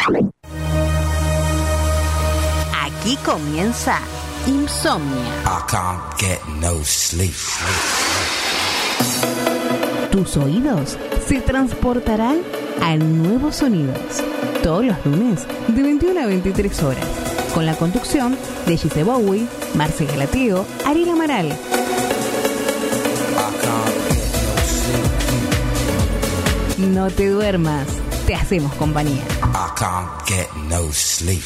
Aquí comienza Insomnia. I can't get no sleep. Tus oídos se transportarán a nuevos sonidos. Todos los lunes de 21 a 23 horas. Con la conducción de Gise Bowie, Marce Galateo, Ariel Amaral. No te duermas, te hacemos compañía. I can't get no sleep.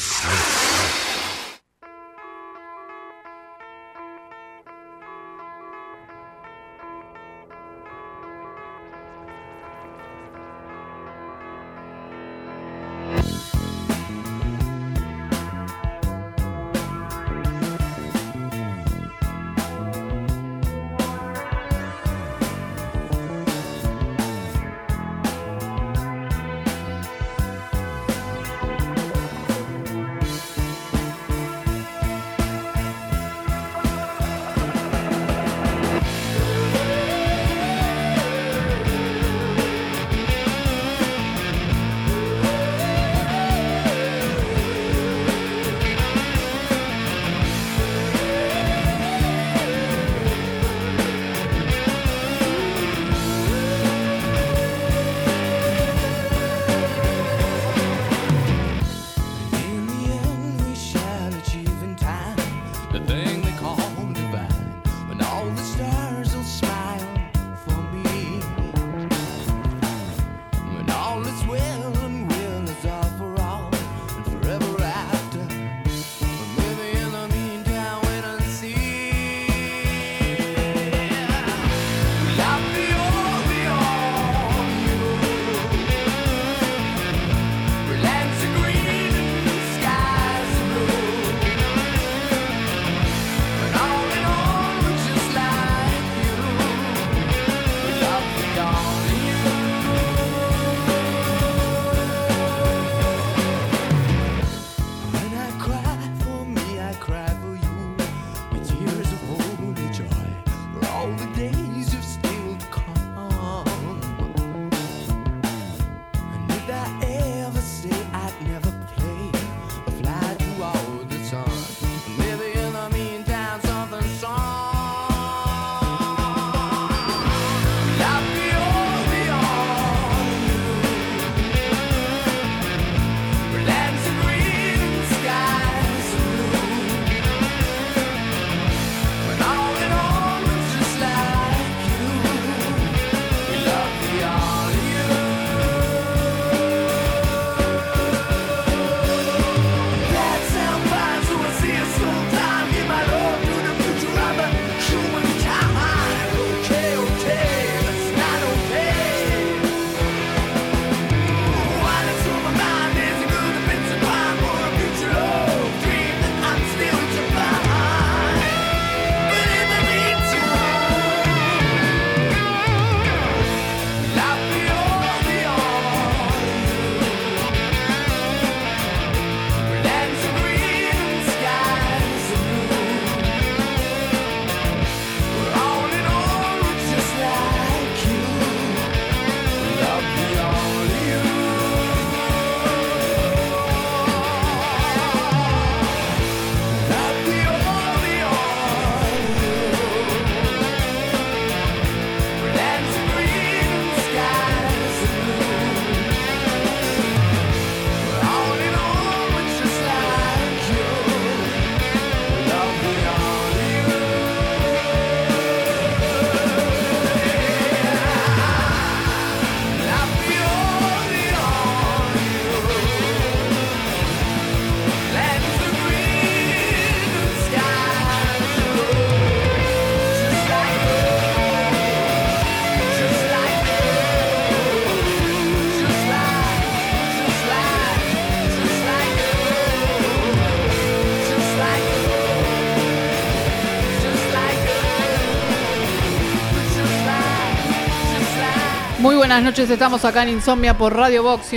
Muy buenas noches, estamos acá en Insomnia por Radio Box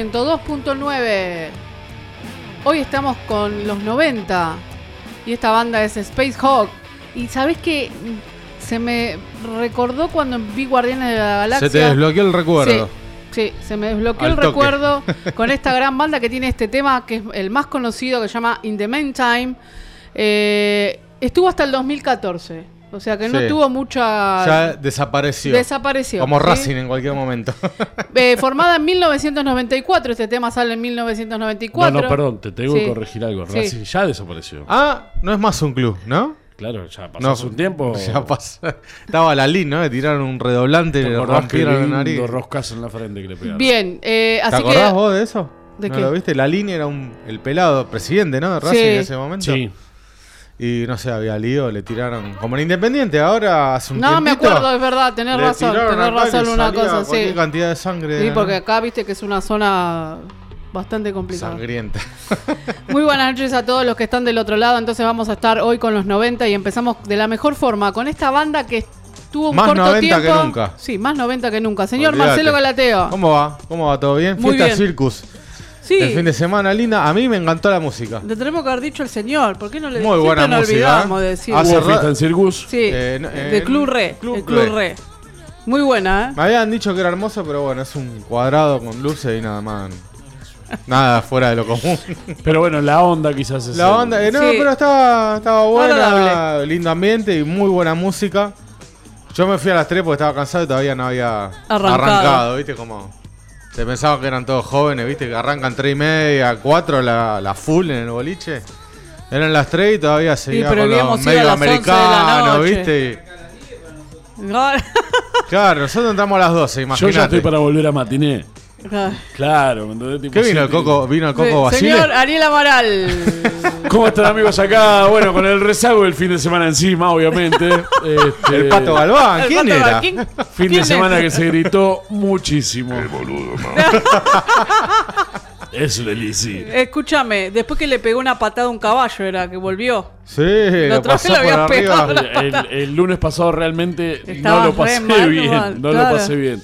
102.9. Hoy estamos con los 90 y esta banda es Space Hawk. Y ¿sabés qué? Se me recordó cuando vi Guardianes de la Galaxia. Se te desbloqueó el recuerdo. Sí, se me desbloqueó Al el toque. recuerdo con esta gran banda que tiene este tema, que es el más conocido, que se llama In the Meantime. Estuvo hasta el 2014, o sea que no Sí. tuvo mucha... Ya desapareció. Desapareció. Como ¿sí? Racing en cualquier momento. Formada en 1994, este tema sale en 1994. No, perdón, te tengo que Sí. corregir algo. Sí. Racing ya desapareció. Ah, no es más un club, ¿no? Claro, ya pasó hace un tiempo. Ya pasó. Estaba la Lin, ¿no? Le tiraron un redoblante y ¿Te le acordás que rompieron la nariz. lindo roscazo en la frente que le pegaron? Bien, ¿Te así acordás que... vos de eso? ¿De ¿No qué? lo viste? La Lin era el pelado presidente, ¿no? De Racing Sí. en ese momento. Sí. Y no sé, había lío, le tiraron. Como en Independiente, ahora hace un No, me tiempito, acuerdo, es verdad, tenés le razón tiraron acá y le una salía cosa, cualquier sí. cantidad de sangre. Sí, ¿no? porque acá viste que es una zona bastante complicada. Sangrienta. Muy buenas noches a todos los que están del otro lado. Entonces vamos a estar hoy con los 90 y empezamos de la mejor forma con esta banda que tuvo un Más corto 90 tiempo. que nunca. Sí, más 90 que nunca. Señor Olvídate. Marcelo Galateo. ¿Cómo va? ¿Cómo va? ¿Todo bien? Muy Fiesta bien. Circus. Sí, El fin de semana linda. A mí me encantó la música. le tenemos que haber dicho al señor. ¿Por qué no le Muy siempre buena nos música, olvidamos ¿eh? de decir? Hace ¿Hubo ra- fiesta en Circus? Sí, de Club Re. Club el Club Re. Re. Muy buena, ¿eh? Me habían dicho que era hermoso, pero bueno, es un cuadrado con luces y nada más. Nada fuera de lo común. Pero bueno, la onda quizás es. La onda, no, Sí. pero estaba buena, Agradable. lindo ambiente y muy buena música. Yo me fui a las 3 porque estaba cansado y todavía no había Arrancado. ¿viste? Como te pensaba que eran todos jóvenes, ¿viste? Que arrancan 3:30, 4 la full en el boliche. Eran las 3 y todavía seguía pero con habíamos los ido a medio las 11 de la americanos, noche. ¿viste? Claro, nosotros entramos a las 12, Yo imagínate. ya estoy para volver a matiné. Claro, ¿me entendés? Tipo, ¿Qué vino el sí, Coco? ¿Vino el Coco Basile? Señor Ariel Amaral. ¿Cómo están, amigos? Acá, bueno, con el rezago del fin de semana encima, obviamente. El Pato Galván, El ¿quién Pato era? Galván. Fin ¿Quién de es? semana que se gritó muchísimo. Es un elisi. Escúchame, después que le pegó una patada a un caballo, era que volvió. Sí, La lo otra vez pasó lo por había arriba. pegado. El lunes pasado realmente Estaba no lo re pasé mal, bien. mal, No claro. lo pasé bien.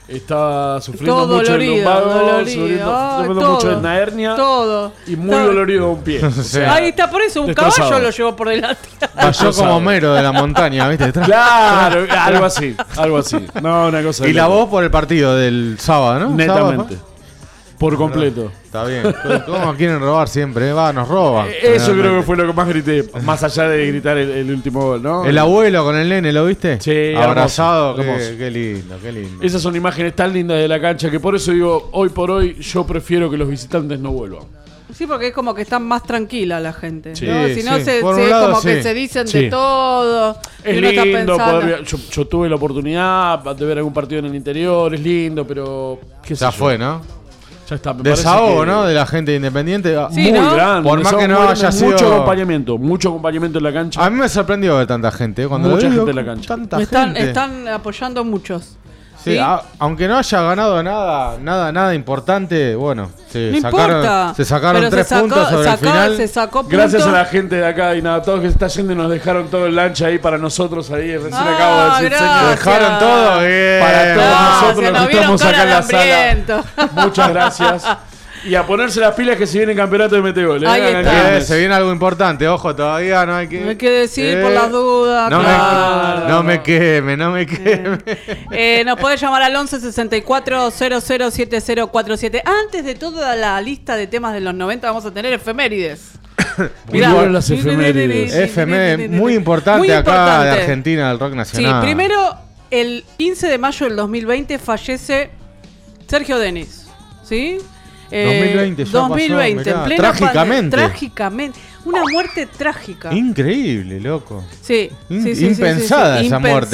Estaba sufriendo Todo mucho dolorido, el lumbago, dolorido. Ay, sufriendo todo, mucho de una hernia Todo. y muy Todo. dolorido un pie. O sea, Ahí está, por eso, un destrozado. caballo lo llevó por delante. Cayó como Homero de la montaña, ¿viste? Claro, algo así, algo así. No, una cosa. Y de la loco. voz por el partido del sábado, ¿no? Netamente. ¿Sábado? Por completo. Está bien. ¿Cómo quieren robar siempre? Va, nos roban. Eso creo que fue lo que más grité. Más allá de gritar el último gol, ¿no? El abuelo con el nene, ¿lo viste? Sí, abrazado. hermoso, hermoso. Qué lindo, qué lindo. Esas son imágenes tan lindas de la cancha que por eso digo, hoy por hoy yo prefiero que los visitantes no vuelvan. Sí, porque es como que está más tranquila la gente. Sí, ¿no? Si no, sí. se, Por se- un lado, como que sí. se dicen Sí. de todo. Es y uno está lindo pensando. poder yo tuve la oportunidad de ver algún partido en el interior, es lindo, pero qué sé Ya yo. fue, ¿no? Ya está. me parece Desahogo, que- ¿no? De la gente independiente. Sí, muy ¿no? grande. Por más desahogo que no muy grande, haya sido- mucho acompañamiento en la cancha. A mí me sorprendió ver tanta gente. Cuando Mucha lo digo, gente en la cancha. Tanta Están, gente. están apoyando muchos. Sí, ¿sí? aunque no haya ganado nada importante, bueno, sí, No importa. se sacaron Pero 3 se sacó- puntos sobre el final. Se sacó puntos. Gracias a la gente de acá y nada, todos que se está yendo y nos dejaron todo el lunch ahí para nosotros ahí. Recién acabo de decir, gracias. señor. Dejaron todo bien. Para todos nosotros se los nos que vieron estamos cara acá en de la sala. hambriento. Muchas gracias. Y a ponerse las pilas que se viene el campeonato de Metegol. Ahí está. Se viene algo importante, ojo, todavía no hay que... No hay que decir por las dudas. No, claro. no me queme, no me queme. Nos podés llamar al 11 64 00 7047. Antes de toda la lista de temas de los 90 vamos a tener efemérides. Muy buenas las efemérides. FM, muy importante Muy acá importante. de Argentina, del rock Sí, nacional. primero, el 15 de mayo del 2020 fallece Sergio Denis. ¿Sí? 2020, ya 2020, pasó, mirá, en plena trágicamente. trágicamente. Una muerte trágica. Increíble, loco. Sí, sí, sí, impensada esa muerte.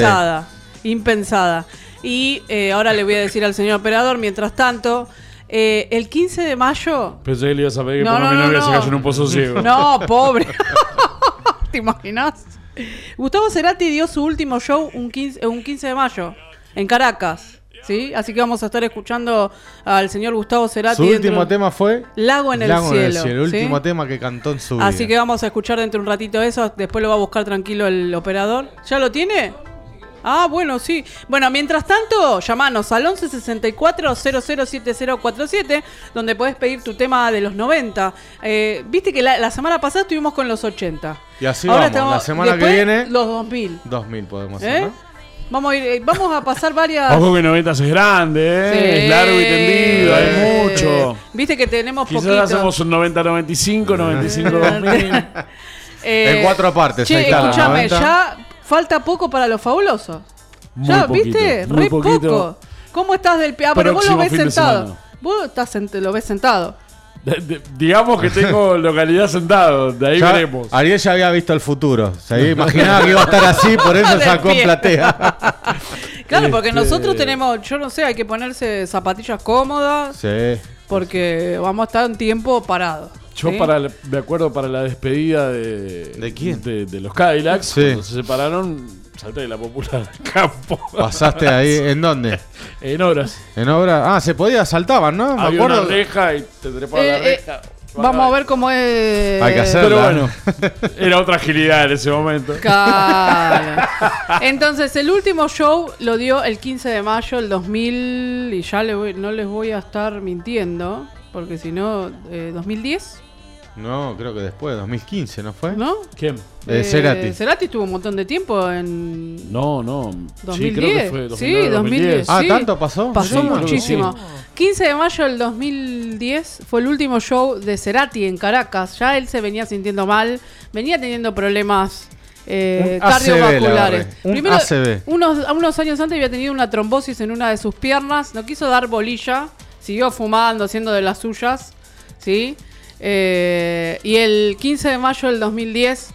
Impensada. Y ahora le voy a decir al señor operador, mientras tanto, el 15 de mayo... Pensé que le ibas a pedir que No, ponga no, mi no, novia no. se cayó en un pozo ciego. No, pobre. ¿Te imaginas? Gustavo Cerati dio su último show un 15 de mayo en Caracas. ¿Sí? Así que vamos a estar escuchando al señor Gustavo Cerati. Su último tema fue Lago en el Lago cielo. el ¿sí? último tema que cantó en su vida. Así que vamos a escuchar dentro de un ratito eso. Después lo va a buscar tranquilo el operador. ¿Ya lo tiene? Ah, bueno, sí. Bueno, mientras tanto, llamanos al 11 64 007047, donde podés pedir tu tema de los 90. Viste que la semana pasada estuvimos con los 80. Y así Ahora vamos, la semana que después, viene los 2000. 2000 podemos ¿Eh? hacer, ¿no? Vamos a pasar varias. Ojo que 90 es grande, ¿eh? Sí. Es largo y tendido, hay mucho. Viste que tenemos Quizás poquito. hacemos un 90-95, 95-2000. En 4 partes. Che, ahí está, escúchame, 90. ya falta poco para los fabulosos. Muy Ya, poquito, ¿viste? muy Re poquito. poco. ¿Cómo estás del pie? Ah, pero vos lo Próximo ves fin de sentado. semana. Vos lo ves sentado. Digamos que tengo localidad sentado, de ahí Ya veremos. Ariel ya había visto el futuro. Se imaginaba que iba a estar así, por eso Del sacó pie. platea. Claro, porque Este- nosotros tenemos, yo no sé, hay que ponerse zapatillas cómodas Sí. porque vamos a estar un tiempo parados. Yo ¿sí? de acuerdo para la despedida de... ¿De quién? De los Cadillacs, Sí. cuando se separaron, salté de la popular al campo. Pasaste ahí, ¿en dónde? En horas. En obra. Ah, se podía, saltaban, ¿no? Me Había una acuerdo. reja y te trepaba la reja. Vamos a ver cómo es. Hay que hacerlo. Pero bueno, era otra agilidad en ese momento. Claro. Entonces, el último show lo dio el 15 de mayo del 2000. Y ya no les voy a estar mintiendo. Porque si no, 2010, No, creo que después, 2015, ¿no fue? ¿no? ¿Quién? Cerati. Cerati estuvo un montón de tiempo en No. 2010. Sí, creo que fue 2009, Sí, 2010. Ah, sí. ¿tanto pasó? Pasó Sí, creo que muchísimo. sí. 15 de mayo del 2010 fue el último show de Cerati en Caracas. Ya él se venía sintiendo mal, venía teniendo problemas Un cardiovasculares. ACV, un ACV. Unos años antes había tenido una trombosis en una de sus piernas, no quiso dar bolilla, siguió fumando, haciendo de las suyas, ¿sí? Y el 15 de mayo del 2010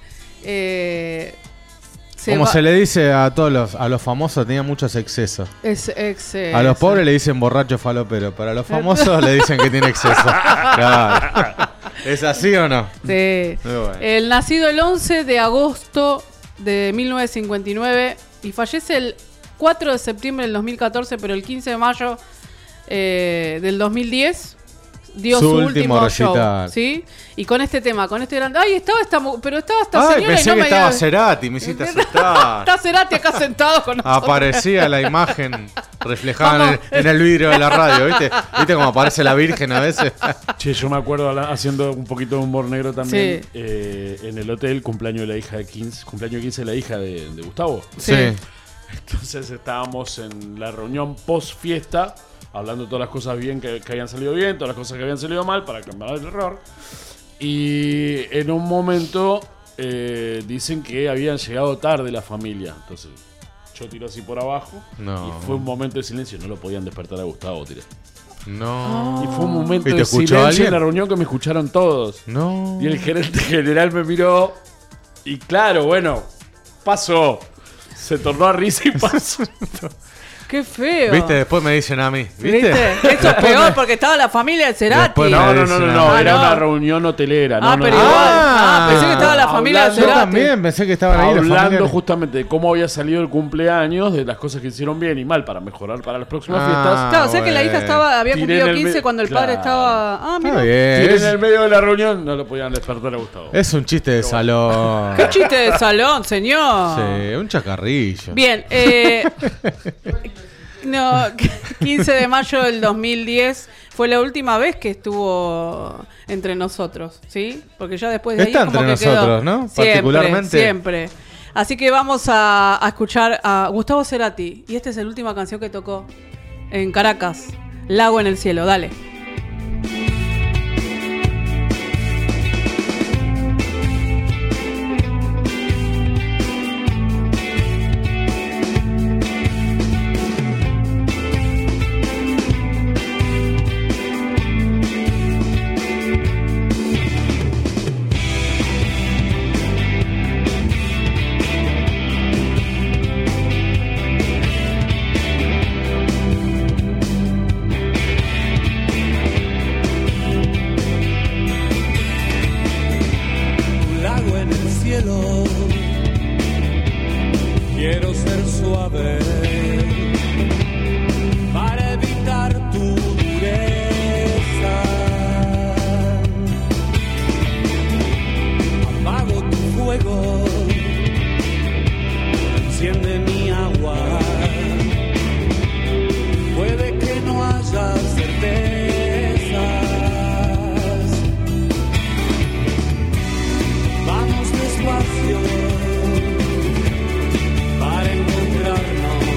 Como se le dice a todos a los famosos, tenía muchos excesos. A los pobres le dicen borracho falopero, pero a los famosos le dicen que tiene exceso. Claro. ¿Es así o no? Sí. Muy bueno. El nacido el 11 de agosto de 1959 y fallece el 4 de septiembre del 2014, pero el 15 de mayo del 2010 dio su último show, recital. ¿sí? Y con este tema, con este gran... ¡Ay, estaba pero estaba esta Ay, señora y pensé no que me estaba Cerati, me hiciste asustar. Está Cerati acá sentado con nosotros. Aparecía la imagen reflejada Vamos. en el vidrio de la radio, ¿viste? ¿Viste cómo aparece la Virgen a veces? Che, yo me acuerdo haciendo un poquito de humor negro también. En el hotel, cumpleaños de la hija de 15, cumpleaños 15 de la hija de Gustavo. Sí. Entonces estábamos en la reunión post fiesta, hablando de todas las cosas bien que habían salido bien, todas las cosas que habían salido mal para cambiar el error. Y en un momento dicen que habían llegado tarde la familia. Entonces yo tiro así por abajo. No. Y fue un momento de silencio. No lo podían despertar a Gustavo, tiré. No. Y fue un momento ¿Y te de escuchó silencio alguien? en la reunión que me escucharon todos. No. Y el gerente general me miró. Y claro, bueno, pasó. Se tornó a risa y pasó. ¡Qué feo! ¿Viste? Después me dicen a mí. ¿Viste? Esto es peor porque estaba la familia de Cerati. Después No, Ah, era no. una reunión hotelera. Ah, No, pero no. igual. Pensé que estaba la familia de Hablando- Yo Cerati. también pensé que estaban ahí la Hablando familia. justamente de cómo había salido el cumpleaños, de las cosas que hicieron bien y mal para mejorar para las próximas Ah. fiestas. Claro, o sea que la hija bueno. había Tiré cumplido en el 15 medio- cuando el padre Claro. estaba... Ah, Está mira. bien. Y en el medio de la reunión no lo podían despertar a Gustavo. Es un chiste de salón. ¡Qué chiste de salón, señor! Sí, un chacarrillo. Bien, no, 15 de mayo del 2010 fue la última vez que estuvo entre nosotros, ¿sí? Porque ya después de ahí Está como entre que quedó. nosotros, ¿no? Siempre, Particularmente. siempre. Así que vamos a escuchar a Gustavo Cerati. Y esta es la última canción que tocó en Caracas. Lago en el cielo, dale. Un lago en el cielo, quiero ser suave para evitar tu dureza. Apago tu fuego, enciende mi agua. Puede que no haya certezas. Vamos despacio para encontrarnos.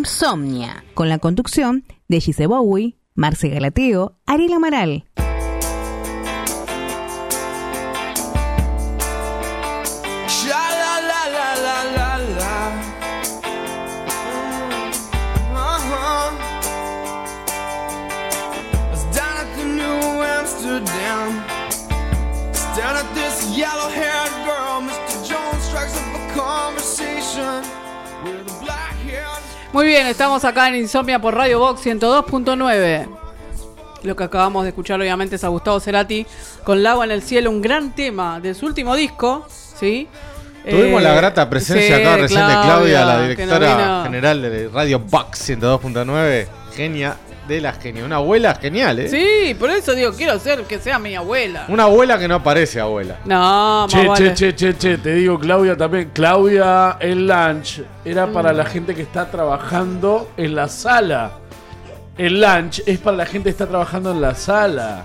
Insomnia, con la conducción de Gise Bowie, Marce Galateo, Ariel Amaral. Muy bien, estamos acá en Insomnia por Radio Box 102.9. Lo que acabamos de escuchar obviamente es a Gustavo Cerati con El agua en el cielo, un gran tema de su último disco, ¿sí? Tuvimos la grata presencia acá recién de Claudia, la directora vino... general de Radio Box 102.9. Genia de la genia. Una abuela genial, ¿eh? Sí, por eso digo, quiero ser que sea mi abuela. Una abuela que no parece abuela. No, Che, te digo, Claudia también. Claudia, el lunch era para la gente que está trabajando en la sala. El lunch es para la gente que está trabajando en la sala.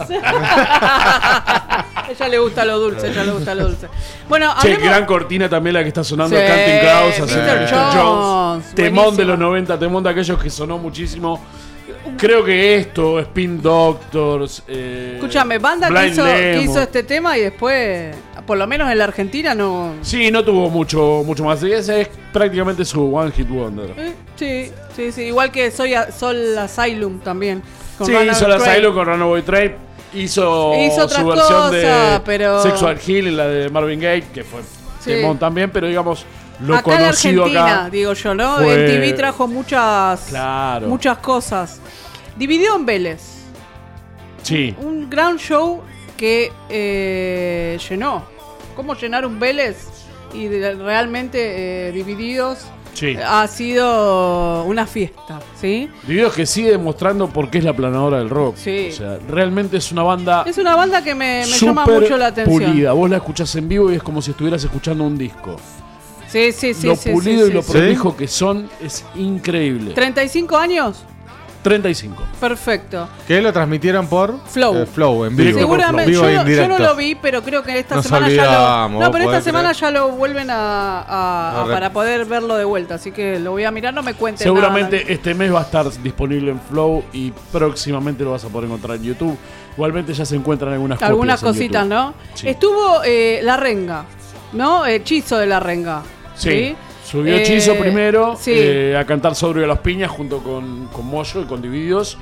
Ella le gusta lo dulce, Bueno, che, gran cortina también la que está sonando, sí, Counting Crows, haciendo Mr. Jones. Temón Buenísimo. de los 90, temón de aquellos que sonó muchísimo. Creo que esto, Spin Doctors. Escúchame, banda que hizo este tema y después, por lo menos en la Argentina, no. Sí, no tuvo mucho más. Ese es prácticamente su One Hit Wonder. Sí. Igual que Soul Asylum también. Sí, hizo la Asylum con Runaway Train. Hizo otras su versión cosas, de pero... Sexual Healing, la de Marvin Gaye, que fue temón también, pero digamos, lo acá conocido en Argentina, acá. digo yo, ¿no? Fue... MTV trajo muchas cosas. Dividió en Vélez. Sí. Un gran show que llenó. ¿Cómo llenar un Vélez? Y realmente Divididos ha sido una fiesta, ¿sí? Divididos que sigue demostrando por qué es la planadora del rock. Sí. O sea, realmente es una banda... Es una banda que me llama mucho la atención. Pulida. Vos la escuchás en vivo y es como si estuvieras escuchando un disco. Sí. Lo pulido y lo prolijo que son es increíble. ¿35 años? 35. Perfecto. Que lo transmitieron por Flow en vivo. Seguramente. Vivo yo no lo vi, pero creo que esta semana ya lo. No, pero esta semana ya lo vuelven para poder verlo de vuelta. Así que lo voy a mirar, no me cuenten. Seguramente nada. este mes va a estar disponible en Flow y próximamente lo vas a poder encontrar en YouTube. Igualmente ya se encuentran algunas cositas, ¿no? Sí. Estuvo La Renga, ¿no? Hechizo de La Renga. Sí. Subió Hechizo primero a cantar Sobrio de las Piñas junto con Moyo y con Divididos.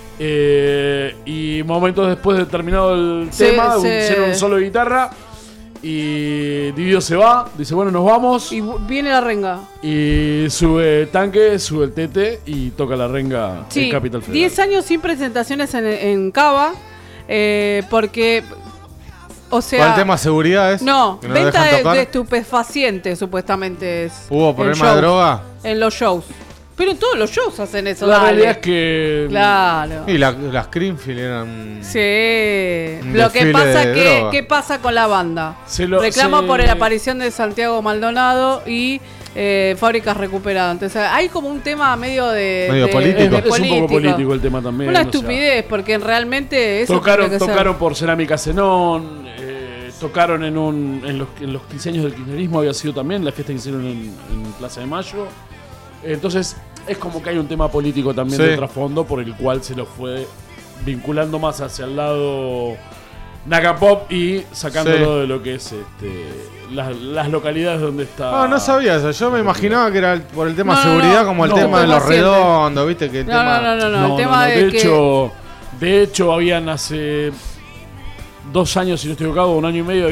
Y momentos después de terminado el tema, hicieron un solo de guitarra. Y Divididos se va, dice bueno, nos vamos. Y viene La Renga. Y sube Tanque, sube el Tete y toca La Renga en Capital Federal. 10 años sin presentaciones en Cava. Porque... O sea, ¿cuál tema seguridad es? No, venta de estupefacientes supuestamente es. ¿Hubo problema de droga? En los shows. Pero en todos los shows hacen eso. La realidad es que... Claro. Y las Creamfield eran... Sí. Lo que pasa es que... ¿Qué pasa con la banda? Reclama por la aparición de Santiago Maldonado y... fábricas recuperadas. Entonces hay como un tema medio político. Es un poco político el tema también. Una estupidez, porque realmente eso tocaron por Cerámica Zenón, tocaron en los 15 años del kirchnerismo, había sido también la fiesta que hicieron en Plaza de Mayo. Entonces es como que hay un tema político también de trasfondo por el cual se lo fue vinculando más hacia el lado Nagapop y sacándolo de lo que es las localidades donde está. No sabía eso. Yo me imaginaba que era por el tema de seguridad, como el tema de los redondos, ¿viste? Que el tema... el tema de hecho, habían hace 2 años, si no estoy equivocado, 1 año y medio,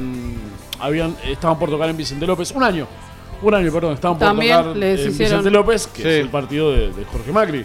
estaban por tocar en Vicente López. Un año, estaban por tocar en Vicente López, que es el partido de Jorge Macri.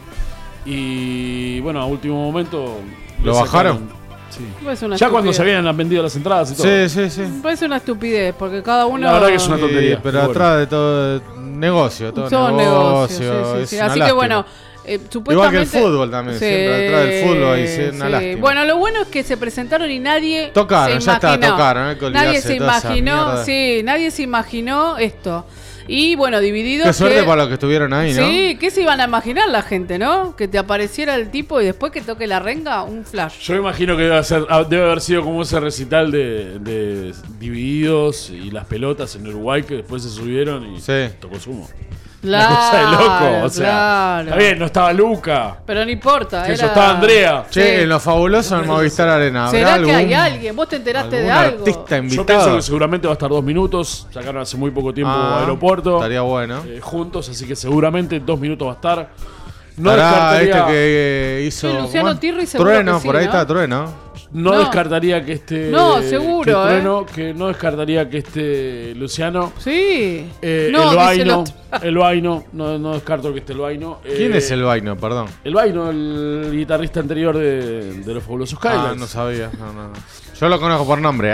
Y bueno, a último momento... ¿Lo bajaron? Sí. Ya cuando se habían vendido las entradas y todo. Sí. Me parece una estupidez, porque cada uno... La verdad que es una tontería. Pero atrás de todo negocio, Son negocios. Sí. Así que bueno, supuestamente... Igual que el fútbol también, siempre detrás del fútbol hay una lástima. Bueno, lo bueno es que se presentaron y nadie tocaron. Nadie se imaginó, nadie se imaginó esto. Y bueno, Divididos. Qué suerte para los que estuvieron ahí, ¿no? Sí, ¿qué se iban a imaginar la gente, no? Que te apareciera el tipo y después que toque La Renga, un flash. Yo imagino que debe haber sido como ese recital de Divididos y las pelotas en Uruguay que después se subieron y tocó Sumo. Una cosa de loco, o sea. Claro. Está bien, no estaba Luca. Pero no importa. Eso estaba Andrea. Che, en lo fabuloso en Movistar Arena. ¿Será que hay alguien? ¿Vos te enteraste de algo? Artista invitado. Yo pienso que seguramente va a estar 2 minutos. Sacaron hace muy poco tiempo aeropuerto. Estaría bueno. Juntos, así que seguramente 2 minutos va a estar. No Estará descartaría. Que hizo. Sí, Luciano Tirri seguro Trueno, que sí, por ahí ¿no? está Trueno. No descartaría que esté. No, seguro, que no descartaría que esté Luciano. Sí. El Vaino. No descarto que esté el Vaino. ¿Quién es el Vaino? Perdón. El Vaino, el guitarrista anterior de los Fabulosos Cadillacs. No sabía. No. Yo lo conozco por nombre.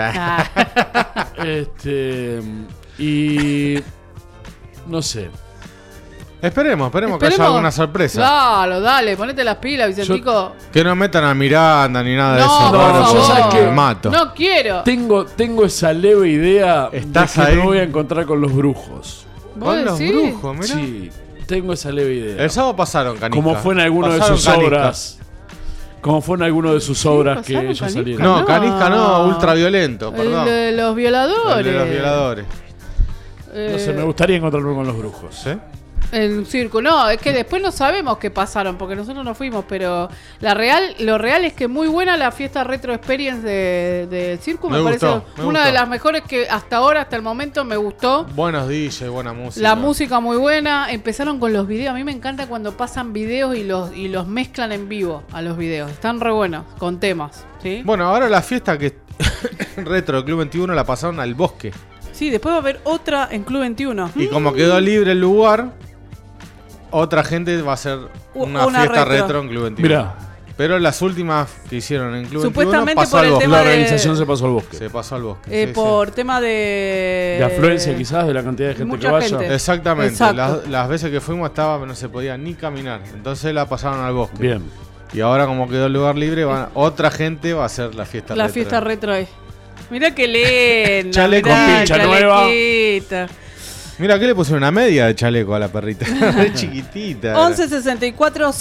Y. No sé. Esperemos que haya alguna sorpresa. Claro, dale, ponete las pilas, Vicentico. Que no metan a Miranda ni nada de eso. Por favor. ¿sabes qué? Me mato. No quiero. Tengo esa leve idea de que ahí? me voy a encontrar con los brujos. Con los brujos, mirá. Sí, tengo esa leve idea. El sábado pasaron, Canisca. Como fue en alguno de sus obras. Como fue en alguno de sus obras que ellos Canisca? salieron. No, Canisca no, ultraviolento, perdón. El de los violadores. El de los violadores. No sé, me gustaría encontrarme con los brujos. ¿Sí? En un circo. No, es que después no sabemos qué pasaron, porque nosotros no fuimos, pero lo real es que muy buena la fiesta Retro Experience del circo. Me parece una de las mejores que hasta el momento me gustó. Buenos DJs, buena música. La música muy buena. Empezaron con los videos. A mí me encanta cuando pasan videos y los mezclan en vivo a los videos. Están re buenos, con temas. ¿Sí? Bueno, ahora la fiesta que Retro del Club 21 la pasaron al Bosque. Sí, después va a haber otra en Club 21. Y como quedó libre el lugar, otra gente va a hacer una fiesta retro en Club 21. Mirá. Pero las últimas que hicieron en Club 21 Supuestamente pasó por al el Bosque. tema La organización se pasó al Bosque. Se pasó al Bosque. sí, Por tema de... De afluencia quizás, de la cantidad de gente Mucha que vaya. gente. Exactamente. Exacto. Las veces que fuimos no se podía ni caminar. Entonces la pasaron al Bosque. Bien. Y ahora como quedó el lugar libre, otra gente va a hacer la fiesta retro. La fiesta retro ahí. Mirá qué linda. Chaleco mirá, pincha nueva. chalequita. Mira, ¿qué le pusieron una media de chaleco a la perrita? Re chiquitita. 11 64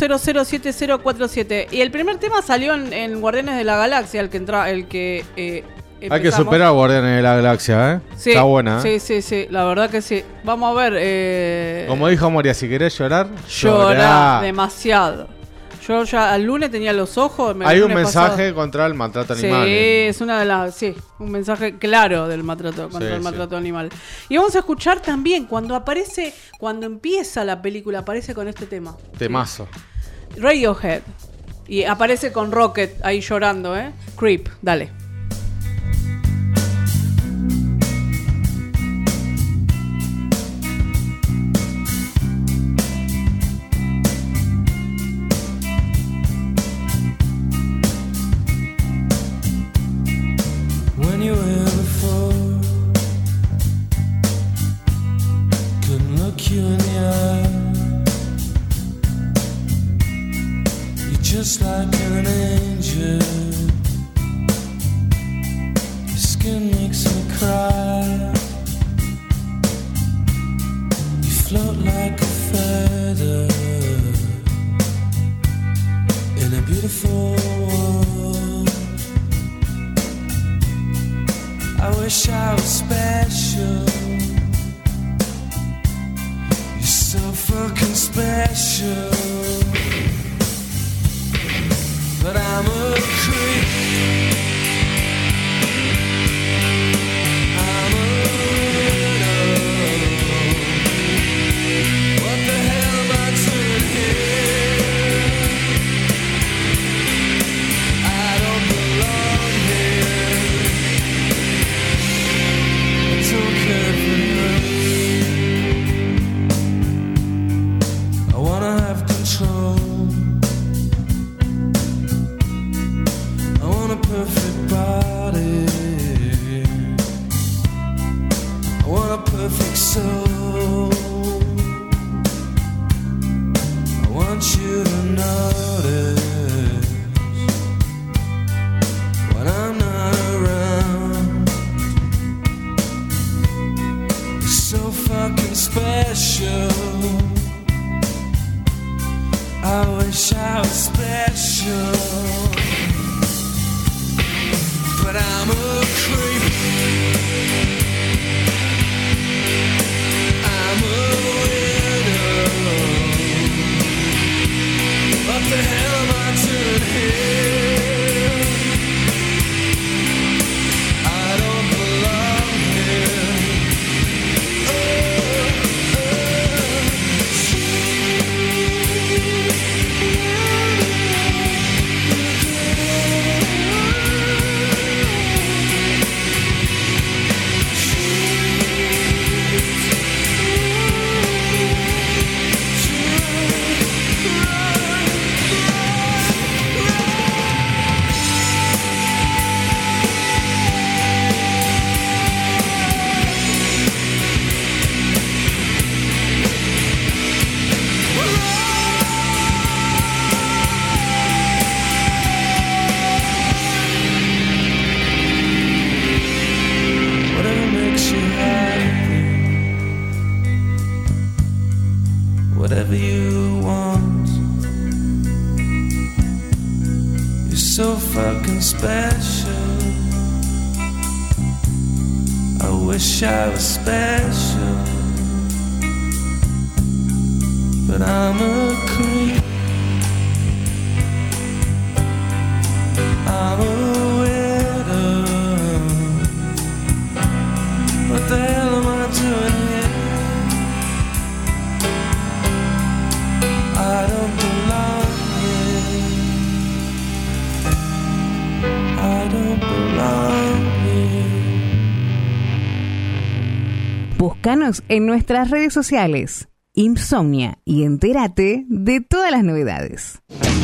007047. Y el primer tema salió en Guardianes de la Galaxia, el que Hay que empezamos. superar a Guardianes de la Galaxia, ¿eh? Sí, Está buena, ¿eh? Sí, la verdad que sí. Vamos a ver. Como dijo Moria, si querés llorar, Llora demasiado. Yo ya al lunes tenía los ojos. Hay un mensaje contra el maltrato animal. Sí, es una de las. Sí, un mensaje claro del maltrato contra el maltrato animal. Y vamos a escuchar también cuando empieza la película, aparece con este tema. Temazo. Sí. Radiohead. Y aparece con Rocket ahí llorando, ¿eh? Creep, dale. When you were before, couldn't look you in the eye. You're just like an angel. Your skin makes me cry. You float like a feather in a beautiful world. I wish I was special. You're so fucking special. But I'm a creep. I'm a widow. What the hell am I doing here? I don't belong here. Don't care for you. I wanna have control. I want a perfect body. I want a perfect soul. I want you to notice when I'm not around. So fucking special. I wish I was special, but I'm a creep. I'm a widow. whatever you want. You're so fucking special. I wish I was special, but I'm a creep. I'm a widow. What the hell am I doing here? I don't belong here. I don't belong here. Búscanos en nuestras redes sociales, Insomnia, y entérate de todas las novedades.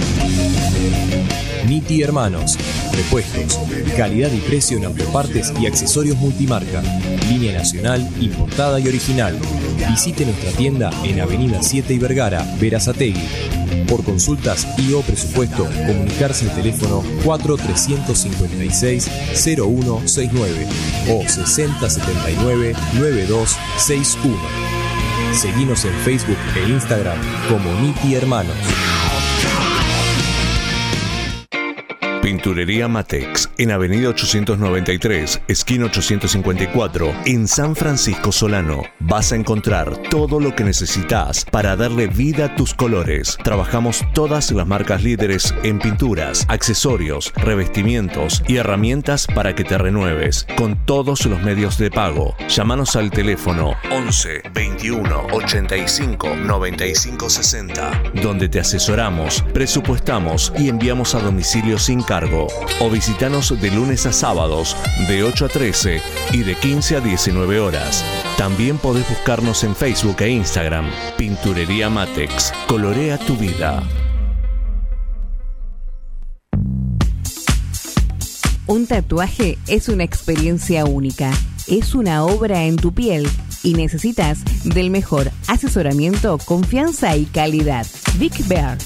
Nitti Hermanos, repuestos, calidad y precio en autopartes y accesorios multimarca, línea nacional, importada y original. Visite nuestra tienda en Avenida 7 y Vergara, Berazategui. Por consultas y o presupuesto, comunicarse al teléfono 4356-0169 o 6079-9261. Seguinos en Facebook e Instagram como Nitti Hermanos. Pinturería Matex, en Avenida 893, esquina 854, en San Francisco Solano. Vas a encontrar todo lo que necesitas para darle vida a tus colores. Trabajamos todas las marcas líderes en pinturas, accesorios, revestimientos y herramientas para que te renueves, con todos los medios de pago. Llámanos al teléfono 11 21 85 95 60, donde te asesoramos, presupuestamos y enviamos a domicilio sin cargo. O visítanos de lunes a sábados de 8 a 13 y de 15 a 19 horas. También podés buscarnos en Facebook e Instagram. Pinturería Matex. Colorea tu vida. Un tatuaje es una experiencia única. Es una obra en tu piel y necesitas del mejor asesoramiento, confianza y calidad. Big Bear.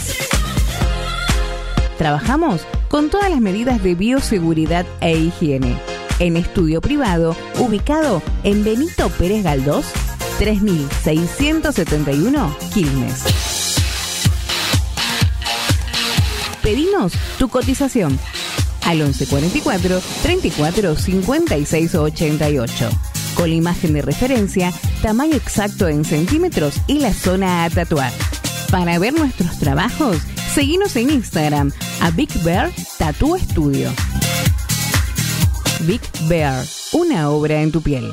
Trabajamos con todas las medidas de bioseguridad e higiene. En estudio privado, ubicado en Benito Pérez Galdós, 3671 Quilmes. Pedinos tu cotización al 1144 34 56 88. Con la imagen de referencia, tamaño exacto en centímetros y la zona a tatuar. Para ver nuestros trabajos, seguinos en Instagram a Big Bear Tattoo Studio. Big Bear, una obra en tu piel.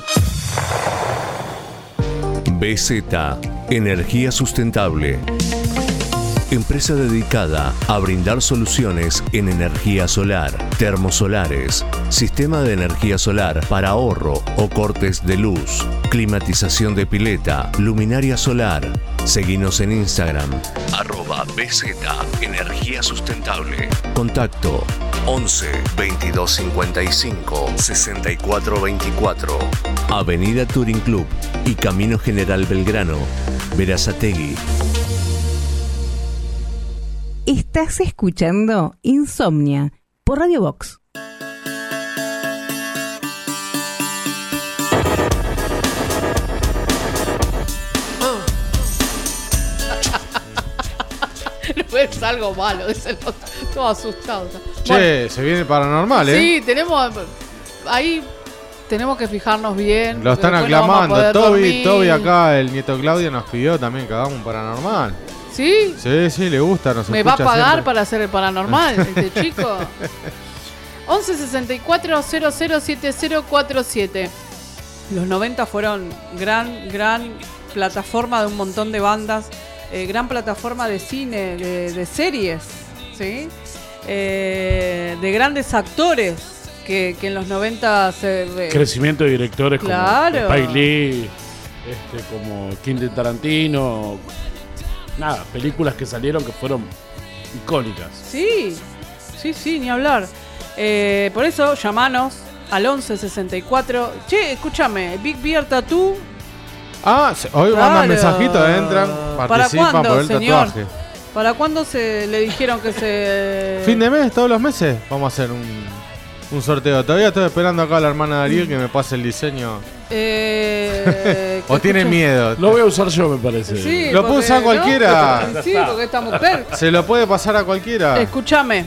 BZ, Energía Sustentable. Empresa dedicada a brindar soluciones en energía solar, termosolares, sistema de energía solar para ahorro o cortes de luz, climatización de pileta, luminaria solar. Seguinos en Instagram, @BZ Energía Sustentable. Contacto 11 22 55 64 24. Avenida Touring Club y Camino General Belgrano, Berazategui. Estás escuchando Insomnia por Radio Box. No es algo malo, es el otro, todo asustado. Che, bueno, se viene paranormal, ¿eh? Sí, ahí tenemos que fijarnos bien. Lo están aclamando. Toby acá, el nieto Claudio, nos pidió también que hagamos un paranormal. ¿Sí? Sí, le gusta. ¿Me va a pagar siempre para hacer el paranormal, este chico? 11 64 00 7047. Los 90 fueron gran plataforma de un montón de bandas, gran plataforma de cine, de series, ¿sí? De grandes actores que en los 90 crecimiento de directores, claro, como Spike Lee, como Quentin Tarantino. Nada, películas que salieron que fueron icónicas. Sí, ni hablar. Por eso, llamanos al 11 64. Che, escúchame, Big Bear Tattoo. Hoy mandan mensajitos, entran, participan ¿Para cuándo, por el señor? tatuaje. ¿Para cuándo le dijeron que se...? Fin de mes, todos los meses, vamos a hacer Un sorteo. Todavía estoy esperando acá a la hermana Darío que me pase el diseño. ¿O tiene miedo? Lo voy a usar yo, me parece. Sí, lo puede usar cualquiera. ¿no? Sí, porque esta mujer. Se lo puede pasar a cualquiera. Escúchame.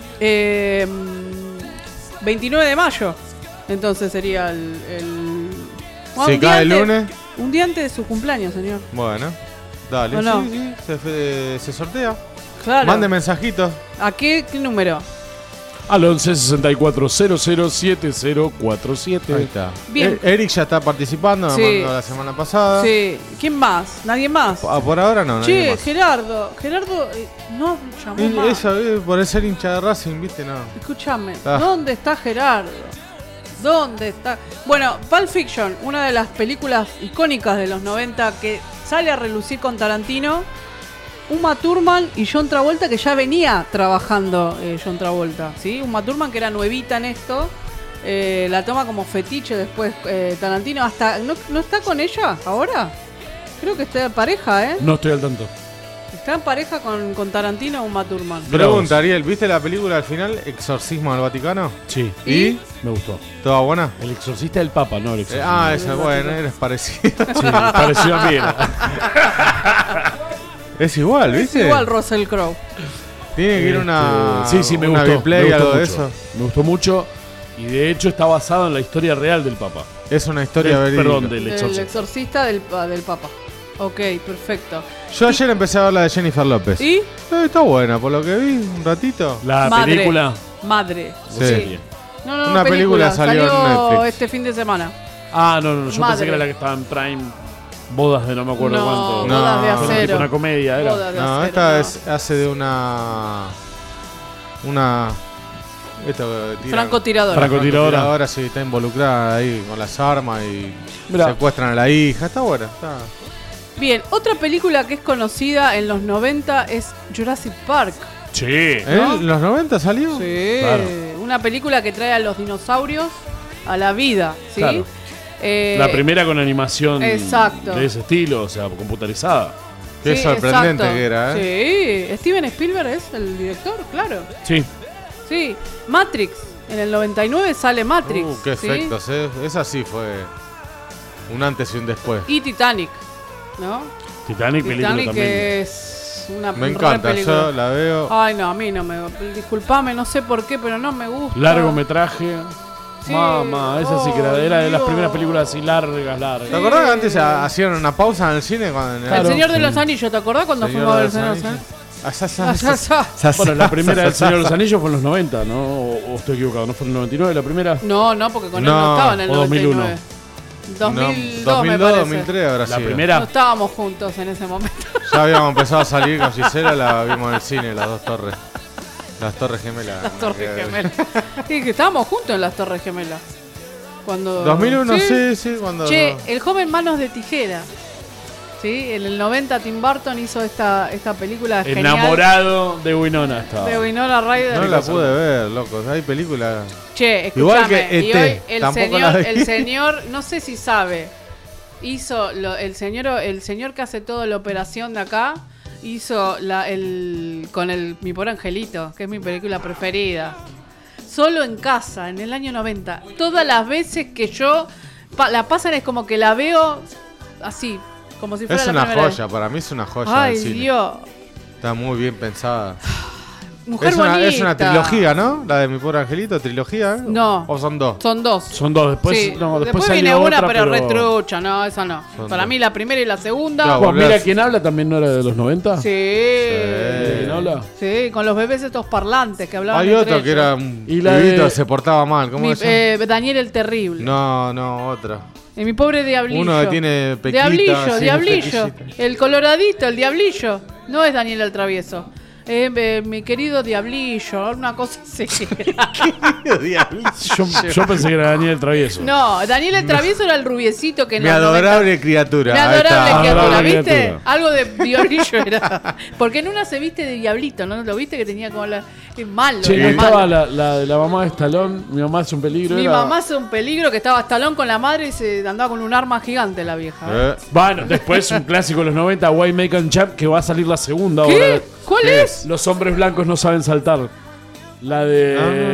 29 de mayo. Entonces sería el Si cae el lunes. Un día antes de su cumpleaños, señor. Bueno, dale. ¿O no? Sí, se sortea. Claro. Mande mensajitos. ¿A qué número? Al 11 64 00 7047. Ahí está. Bien. Eric ya está participando, me mandó la semana pasada. Sí. ¿Quién más? ¿Nadie más? Por ahora no, nadie Che, más. Gerardo no llamó más. Eso, por ser hincha de Racing, viste, no. Escúchame, ¿dónde está Gerardo? ¿Dónde está? Bueno, Pulp Fiction, una de las películas icónicas de los 90 que sale a relucir con Tarantino, Uma Thurman y John Travolta, que ya venía trabajando John Travolta, ¿sí? Uma Thurman, que era nuevita en esto, la toma como fetiche después Tarantino. Hasta ¿no está con ella ahora? Creo que está en pareja, ¿eh? No estoy al tanto. Está en pareja con Tarantino Uma Thurman. Pregunta, Ariel, ¿viste la película al final, Exorcismo del Vaticano? Sí. ¿Y? Me gustó. ¿Toda buena? El exorcista del Papa, no el exorcista. Esa, bueno, eres parecido. Sí, pareció a mí. Es igual, ¿viste? Es igual Russell Crowe. Tiene que ir una. Sí, me una gustó. Biplay, Me gustó algo de mucho. eso. Me gustó mucho. Y de hecho está basado en la historia real del Papa. Es una historia verídica. Perdón, del El exorcista. exorcista del Papa. Ok, perfecto. Yo ayer empecé a ver la de Jennifer López. ¿Y? Está buena, por lo que vi, un ratito. La Madre. película. Madre. Sí. No, Una película salió en Netflix. este fin de semana. Ah, no, yo Madre. pensé que era la que estaba en Prime. Bodas de no me acuerdo No, cuánto. bodas de No. acero. Tipo una comedia, era. Bodas de No, acero, esta no. hace de una. Esto que tira- Francotiradora. Francotiradora. Sí, está involucrada ahí con las armas y Mirá. secuestran a la hija. Está buena, está. Bien, otra película que es conocida en los 90 es Jurassic Park. Sí. ¿No? ¿En los 90 salió? Sí, Claro. una película que trae a los dinosaurios a la vida, ¿sí? Claro. La primera con animación exacto. de ese estilo, o sea, computarizada. Qué Sí, sorprendente exacto. que era, ¿eh? Sí, Steven Spielberg es el director, claro. Sí. Sí, Matrix. En el 99 sale Matrix. Qué ¿sí? efectos, ¿eh? Esa sí fue un antes y un después. Y Titanic, ¿no? Titanic, película Titanic también. es una Me re encanta, película. yo la veo. Ay, no, a mí no me... Disculpame, no sé por qué, pero no me gusta. Largometraje. Sí. Mamá, esa sí que era de las Dios. primeras películas así largas. ¿Te acordás que antes hacían una pausa en el cine? Cuando El Señor de los Anillos, ¿te acordás cuando fuimos a ver el Señor de los Anillos? Bueno, la primera del Señor de los Anillos fue en los 90, ¿no? ¿O estoy equivocado? ¿No fue en el 99 la primera? No, porque con él No, no estaba en el o 99. 2001. 2002 me parece. 2003 habrá La sido. primera. No estábamos juntos en ese momento. Ya habíamos empezado a salir con Gisela, la vimos en el cine, las dos torres. Las torres gemelas. Las Torres Gemelas. Sí, que estábamos juntos en las Torres Gemelas. Cuando 2001, sí, cuando. Che, el joven Manos de Tijera. Sí, en el 90 Tim Burton hizo esta película genial. Enamorado de Winona estaba. De Winona Ryder. No la pude ver, loco. Hay películas. Che, Igual escúchame. que Y ET, hoy tampoco la vi. el señor, no sé si sabe, hizo el señor que hace toda la operación de acá, hizo con Mi Pobre Angelito, que es mi película preferida. Solo en casa, en el año 90. Todas las veces que yo la pasan es como que la veo así, como si fuera Es la una primera joya, vez. para mí es una joya. Ay, del cine. Dios. Está muy bien pensada. Mujer bonita. Es una trilogía, ¿no? La de Mi Pobre Angelito, trilogía. ¿eh? No. ¿O son dos? Son dos. Son dos, después, Sí, no, después salió viene una, otra, pero retrucha, no, esa no. Son Para dos. mí la primera y la segunda. Claro, Bueno, volvés. mira quién habla también no era de los 90. Sí. ¿De quién habla? Sí, con los bebés estos parlantes que hablaban Hay entre otro que ellos. era un Y la pibito de- que se portaba mal. ¿Cómo se llama? Daniel el Terrible. No, otro. Mi pobre Diablillo. Uno que tiene pequita. Diablillo, sí, Diablillo. pequillita. El coloradito, el Diablillo. No es Daniel el Travieso. Mi querido Diablillo, una cosa así. Yo pensé que era Daniel Travieso. No, Daniel el Travieso era el rubiecito que Mi no. adorable criatura. Mi Ahí adorable está. criatura, Adorable ¿viste? criatura. Algo de Diablillo era. Porque en una se viste de diablito, ¿no? ¿Lo viste? Que tenía como la... Es malo, Che, era no estaba malo. la mamá de Stallone, mi mamá es un peligro. Mi era- mamá es un peligro, que estaba Stallone con la madre y se andaba con un arma gigante la vieja. Bueno, después un clásico de los 90, White Make Champ, que va a salir la segunda ¿Qué? ahora. ¿Cuál es? Los hombres blancos no saben saltar. La de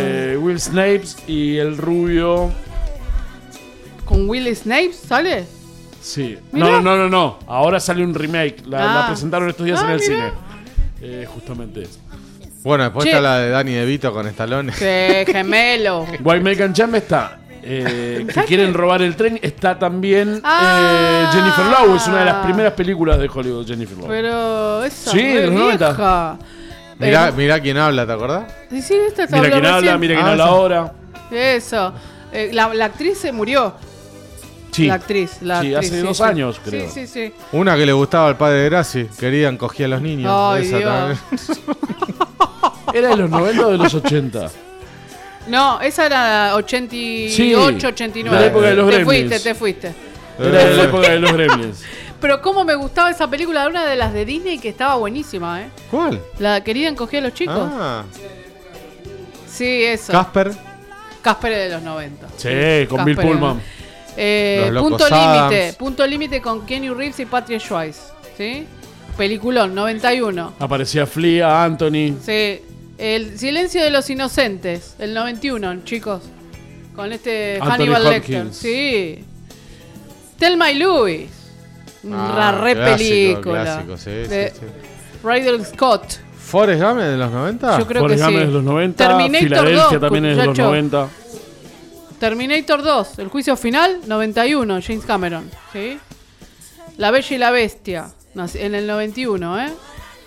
Will Snipes y el rubio. ¿Con Will Snipes sale? Sí. Mirá. No. Ahora sale un remake. La presentaron estos días en el mirá. cine. Justamente. Bueno, después está la de Danny DeVito con Stallone. ¡Qué gemelo! White American Jam está. Que quieren robar el tren. Está también Jennifer Lawrence, una de las primeras películas de Hollywood, Jennifer Lawrence. Pero esa Sí, de los 90. Mirá quién habla, ¿te acordás? Sí, esta está Mira quién habla, mira quién habla ahora. Eso. La actriz se murió. Sí. La actriz, hace 2 años, creo. Sí. Una que le gustaba al padre de Gracie. Querían cogía a los niños. Ay, Esa Dios. también. ¿Era de los 90 o de los 80? No, esa era 88, Sí, 89. de la época de los Gremlins. Te fuiste. Era de la época de los Gremlins. Pero cómo me gustaba esa película, una de las de Disney que estaba buenísima, ¿eh? ¿Cuál? La querían coger a los chicos. Ah, Sí, eso. Casper. Casper es de los 90. Sí, con Bill Casper. Pullman. Los Locos Punto Adams. límite. Punto límite con Keanu Reeves y Patrick Swayze. ¿Sí? Peliculón, 91. Aparecía Flea, Anthony. Sí. El silencio de los inocentes, el 91, chicos. Con Anthony Hannibal Lecter. Hopkins. Sí. Thelma y Louise. Una re película. Clásico, sí, de sí. Ridley Scott. ¿Forrest Gump es de los 90? Yo creo Forrest que Gump sí. es de los 90. Terminator Filadelfia 2, también es de los muchacho. 90. Terminator 2, el juicio final, 91, James Cameron. ¿Sí? La Bella y la Bestia, en el 91, ¿eh?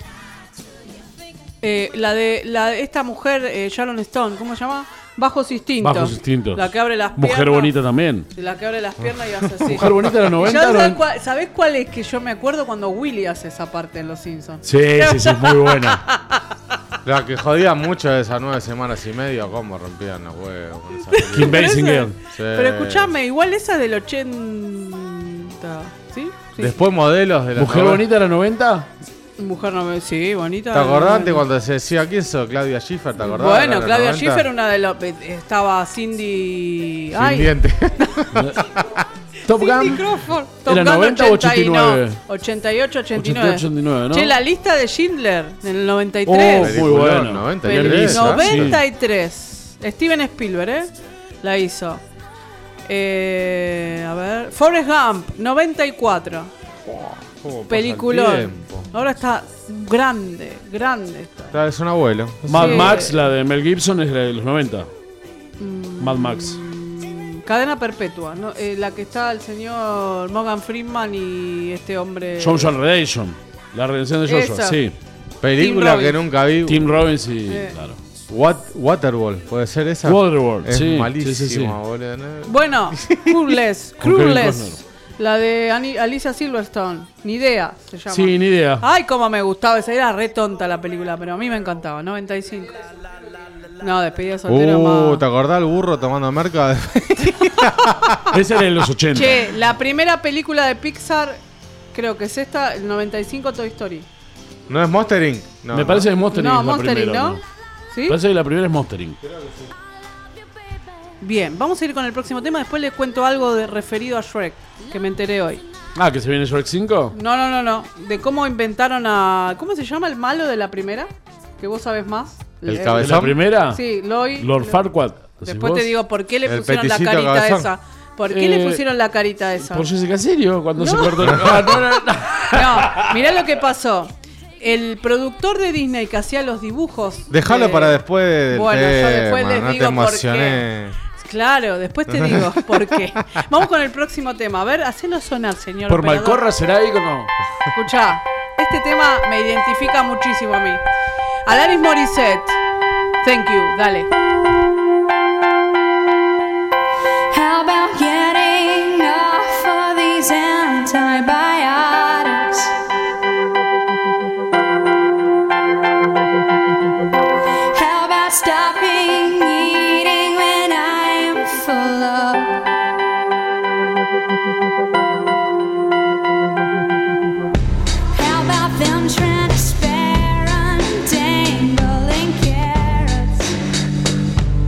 La de esta mujer, Sharon Stone, ¿cómo se llama? Bajos Instintos. Bajos Instintos. La que abre las piernas. Mujer bonita también. La que abre las piernas y hace así. Mujer bonita de los 90. ¿Sabés cuál es que yo me acuerdo cuando Willy hace esa parte en Los Simpsons? Sí, es muy buena. La que jodía mucho de esas 9 semanas y media, cómo rompían los huevos con esa película. Kim Basinger. Sí. Pero escuchame, igual esa es del 80. ¿Sí? Sí. Después modelos de la Mujer bonita de los 90. Mujer no me... Sí, bonita. ¿Te acordás antes cuando se decía quién sos? Claudia Schiffer, ¿te acordás? Bueno, Era Claudia 90. Schiffer, una de los... Estaba Cindy... Sin diente. Top Cindy Gun. Crawford. ¿Era 90 o 89? No, 88, 89. 89, ¿no? Che, la lista de Schindler, en el 93. Muy bueno. 93. 93. Steven Spielberg, ¿eh? La hizo. A ver. Forrest Gump, 94. ¿Cómo pasa el Peliculón. tiempo? Ahora está grande está. Es un abuelo. Mad Sí. Max, la de Mel Gibson, es la de los 90. Mad Max. Cadena perpetua, ¿no? La que está el señor Morgan Freeman y este hombre. Joshua Redemption. La redención de Joshua, Esa. sí. Película Tim que Robbins. nunca vi. Tim Robbins y. Claro. Waterworld, ¿puede ser esa? Waterworld, Es sí. malísima, Sí, sí, sí. boludo. ¿no? Bueno, Clueless. Con Kevin Clueless. La de Alicia Silverstone. Ni idea se llama. Sí, ni idea. Ay, cómo me gustaba esa. Era re tonta la película, pero a mí me encantaba. 95. No, despedida soltera más. ¿Te acordás el burro tomando merca? Esa era de los 80. Che, la primera película de Pixar, creo que es esta, el 95, Toy Story. ¿No es Monster Inc? No, Me parece que Monster Inc. No, es la Monster Inc, primera. ¿no? ¿Sí? Parece que la primera es Monster Inc. Bien, vamos a ir con el próximo tema. Después les cuento algo referido a Shrek, que me enteré hoy. Ah, ¿que se viene Shrek 5? No. De cómo inventaron a... ¿Cómo se llama el malo de la primera? Que vos sabés más. ¿El ¿De cabezón? la primera? Sí, Lloyd. Lord Farquaad. Después te digo por qué le El pusieron la peticito carita cabezón. esa. ¿Por qué le pusieron la carita esa? Por Jessica Sirio, cuando se cortó. No. No, mirá lo que pasó. El productor de Disney que hacía los dibujos. Déjalo para después del Bueno, yo después tema, les no te digo por emocioné. qué. Claro, después te digo por qué. Vamos con el próximo tema. A ver, hacelo sonar, señor. ¿Por operador. Malcorra será ahí o no? Escuchá, este tema me identifica muchísimo a mí. Alanis Morissette. Thank you, dale. How about getting off of these antibiotics? How about stopping eating when I'm full of? How about them transparent dangling carrots?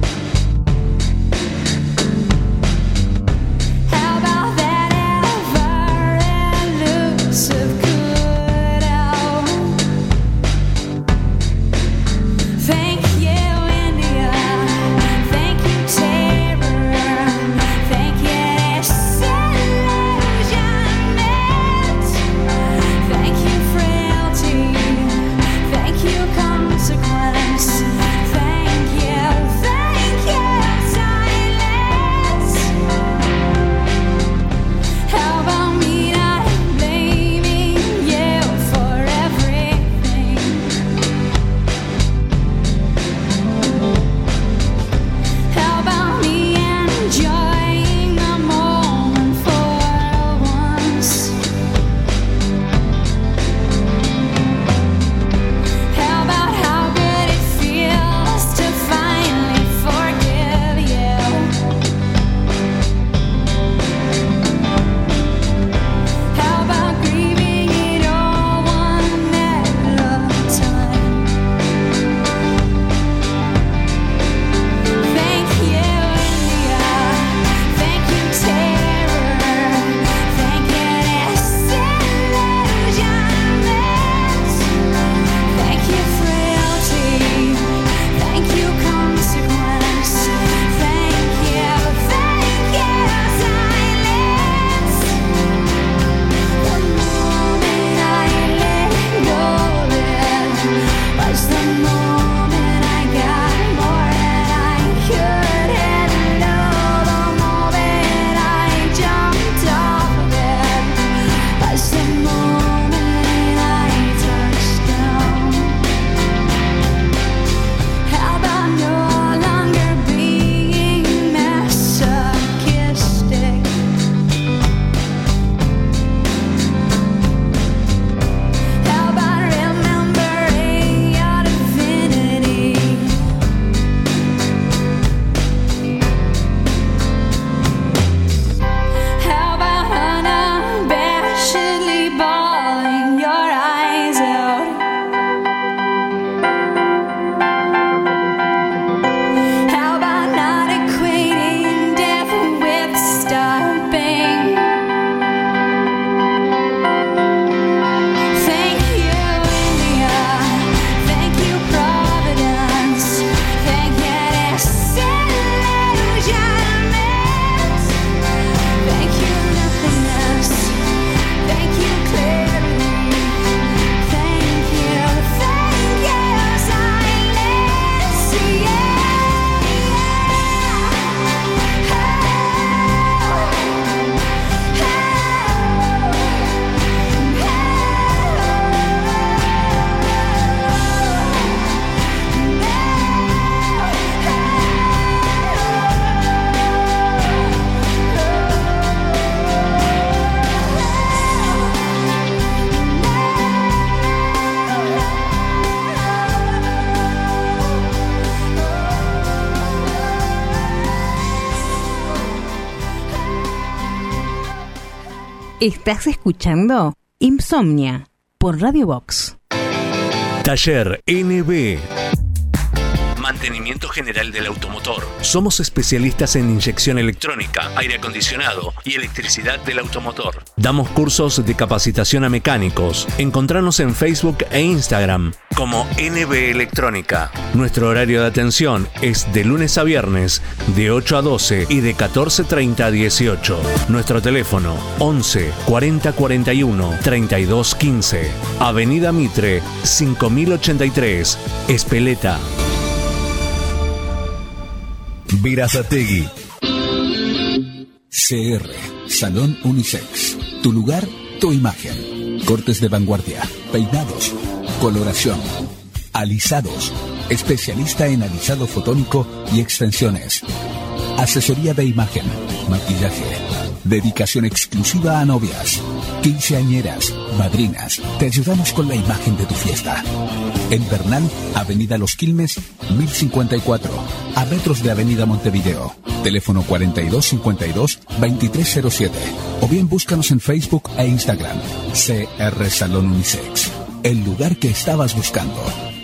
Estás escuchando Insomnia por Radio Box. Taller NB. Mantenimiento general del automotor. Somos especialistas en inyección electrónica, aire acondicionado y electricidad del automotor. Damos cursos de capacitación a mecánicos. Encontranos en Facebook e Instagram como NB Electrónica. Nuestro horario de atención es de lunes a viernes de 8 a 12 y de 14:30 a 18. Nuestro teléfono 11 40 41 32 15. Avenida Mitre 5083, Espeleta. Berazategui. CR, Salón Unisex. Tu lugar, tu imagen. Cortes de vanguardia, peinados, coloración, alisados. Especialista en alisado fotónico y extensiones. Asesoría de imagen, maquillaje. Dedicación exclusiva a novias, quinceañeras, madrinas. Te ayudamos con la imagen de tu fiesta. En Bernal, Avenida Los Quilmes, 1054, a metros de Avenida Montevideo. Teléfono 4252-2307. O bien búscanos en Facebook e Instagram. CR Salón Unisex. El lugar que estabas buscando.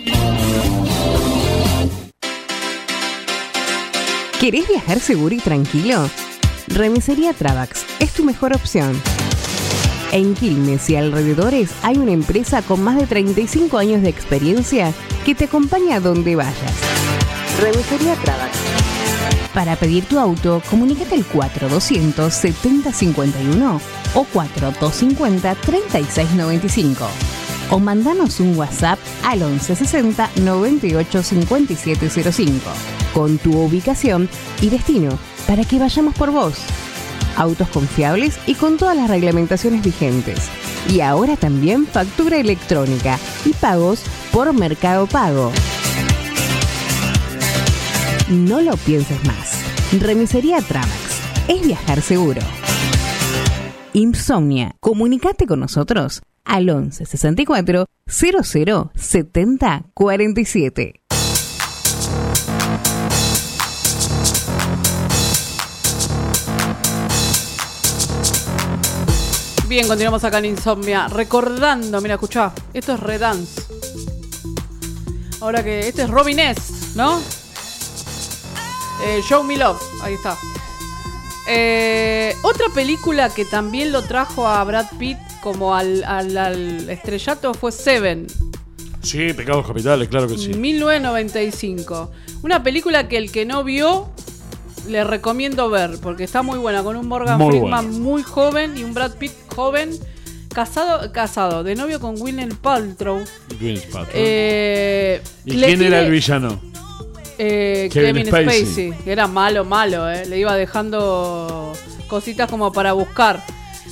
¿Querés viajar seguro y tranquilo? Remisería Travax es tu mejor opción. En Quilmes y alrededores hay una empresa con más de 35 años de experiencia que te acompaña a donde vayas. Remisería Travax. Para pedir tu auto, comunícate al 4200-7051 o 4250-3695. O mandanos un WhatsApp al 1160 98 5705 con tu ubicación y destino para que vayamos por vos. Autos confiables y con todas las reglamentaciones vigentes. Y ahora también factura electrónica y pagos por Mercado Pago. No lo pienses más. Remisería Travax es viajar seguro. Insomnia. Comunicate con nosotros al 11 64 00 70 47. Bien, continuamos acá en Insomnia. Recordando, mira, escuchá, esto es Redance. Ahora que este es Robin S, ¿no? Show Me Love, ahí está. Otra película que también lo trajo a Brad Pitt como al estrellato fue Seven. Sí, Pecados Capitales, claro que sí. 1995. Una película que el que no vio le recomiendo ver, porque está muy buena, con un Morgan Freeman muy joven y un Brad Pitt joven, casado, de novio con Gwyneth Paltrow. ¿Y quién era el villano? Kevin Spacey. Era malo, le iba dejando cositas como para buscar.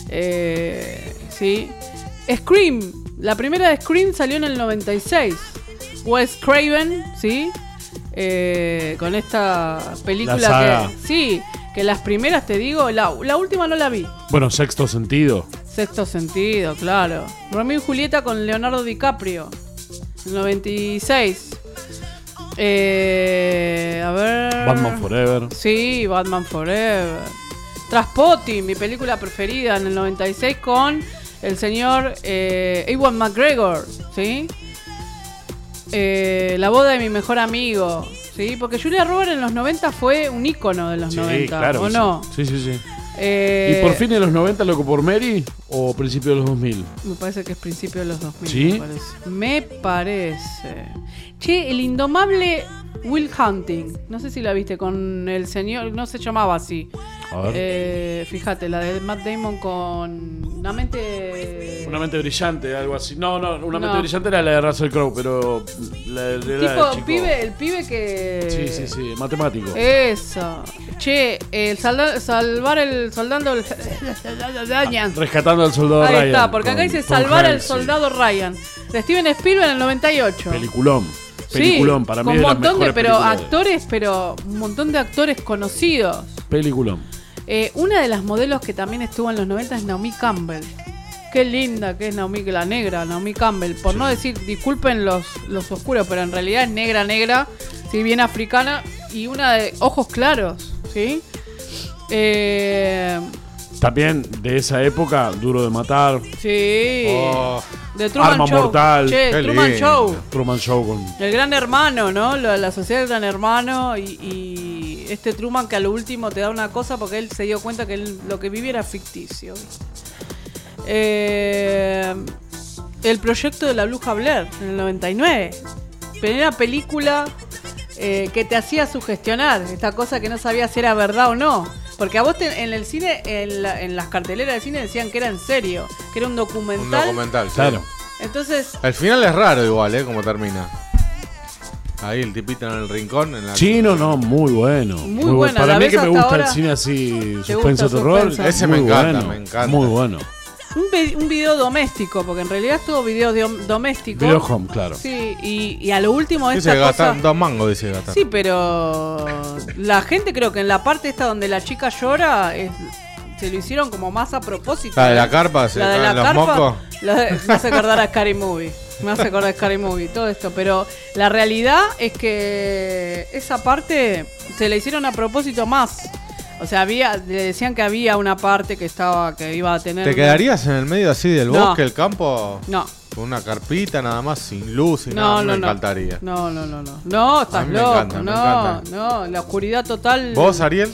¿Sí? Scream, la primera de Scream salió en el 96. Wes Craven, ¿sí? Con esta película que las primeras, te digo, la última no la vi. Bueno, Sexto Sentido, claro. Romeo y Julieta con Leonardo DiCaprio, el 96. A ver, Batman Forever. Sí, Batman Forever. Trainspotting, mi película preferida, en el 96 con el señor Ewan McGregor, ¿sí? La boda de mi mejor amigo, ¿sí? Porque Julia Roberts en los 90 fue un ícono de los 90, claro, ¿o no? Sí. ¿Y por fin en los 90 Loco por Mary o principio de los 2000? Me parece que es principio de los 2000, ¿sí? Me parece. Che, el indomable Will Hunting, no sé si la viste, con el señor, no se llamaba así. A ver. Fíjate, la de Matt Damon con Una mente brillante, algo así. No, Una mente brillante era la de Russell Crowe, pero el pibe que... Sí, matemático. Eso. Che, salvar el soldado Ryan. Rescatando al soldado Ahí Ryan. Ahí está, porque acá dice salvar al soldado Ryan. De Steven Spielberg en el 98. Peliculón, para mí con de las un montón mejores pero un montón de actores conocidos. Peliculón. Una de las modelos que también estuvo en los 90 es Naomi Campbell. Qué linda que es la negra Naomi Campbell. Por no decir, disculpen los oscuros, pero en realidad es negra, ¿sí? Bien africana y una de ojos claros, ¿sí? También de esa época, Duro de Matar. Sí. Oh, De Truman Arma Show. Mortal. Che, Qué Truman lindo. Show. Truman Show con... El Gran Hermano, ¿no? La sociedad del Gran Hermano y este Truman que a lo último te da una cosa porque él se dio cuenta que lo que vivía era ficticio. El proyecto de la Bruja Blair en el 99. Primera película que te hacía sugestionar. Esta cosa que no sabías si era verdad o no. Porque a vos en el cine, en las carteleras de cine decían que era en serio, que era un documental. un documental, Claro. Entonces, El final es raro igual, como termina. Ahí el tipito en el rincón. En la... Chino, no, muy bueno. Muy bueno. Para ¿La mí ves que me hasta gusta ahora? el cine así, ¿Te suspenso, gusta terror. suspenso? Ese muy me encanta, bueno, me encanta. Muy bueno. un video doméstico, porque en realidad es todo video doméstico. Video home, claro. Sí, y a lo último Dice esta que cosa... gastan 2 mangos, dice gastar. Sí, pero la gente creo que en la parte esta donde la chica llora se lo hicieron como más a propósito. La de la carpa, se La de caen la los carpa, mocos. me hace acordar a Scary Movie. Me hace acordar a Scary Movie, todo esto. Pero la realidad es que esa parte se la hicieron a propósito más. O sea, le decían que había una parte que iba a tener... ¿Te quedarías en el medio así del No. bosque, el campo? No. Con una carpita nada más, sin luz y No, nada, no, me no. encantaría. No, a estás mí me loco. encanta, me encanta. No, la oscuridad total. ¿Vos, Ariel?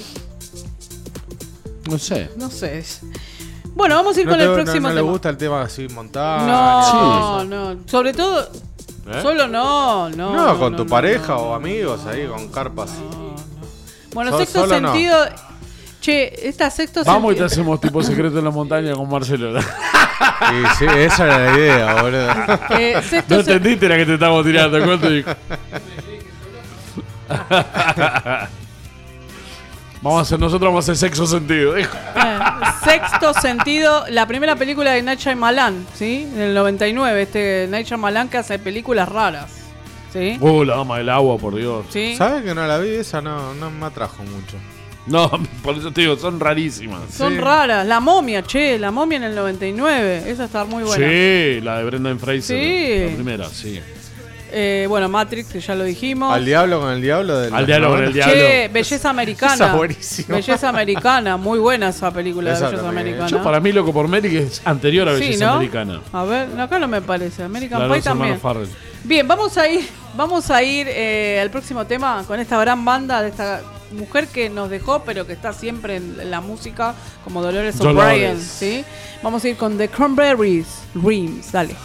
No sé. No sé. Bueno, vamos a ir con el próximo ¿No le tema. gusta el tema así montaña? No. Sobre todo, solo no. No, con tu pareja o amigos ahí, con carpas. Bueno, sexto solo no. sentido. Che, esta sexto Vamos y te sentido. hacemos tipo secreto en la montaña con Marcelo. Sí, sí, esa era la idea, boludo. Sexto No entendiste la que te estamos tirando. ¿Cuánto? Nosotros vamos a hacer sexto sentido. Sexto sentido, la primera película de Night Shyamalan, ¿sí? En el 99, Night Shyamalan que hace películas raras, ¿sí? La dama del agua, por Dios. ¿Sí? ¿Sabes que no la vi? Esa no me atrajo mucho. No, por eso te digo, son rarísimas. Son raras. La momia, la momia en el 99, esa está muy buena. Sí, la de Brendan Fraser. Sí. La primera, sí. Bueno, Matrix, que ya lo dijimos. ¿Al diablo con el diablo? Al diablo con el diablo. Che, Belleza Americana. Esa es buenísima. Belleza Americana, muy buena esa película Esa de Belleza también. Americana. Yo, para mí, Loco por Mary, que es anterior a Sí, Belleza ¿no? Americana. A ver, acá no me parece. American La de Pie los también. hermanos Farrell. Bien, vamos a ir al próximo tema con esta gran banda de esta mujer que nos dejó, pero que está siempre en la música, como Dolores O'Brien, ¿sí? Vamos a ir con The Cranberries Dreams, dale.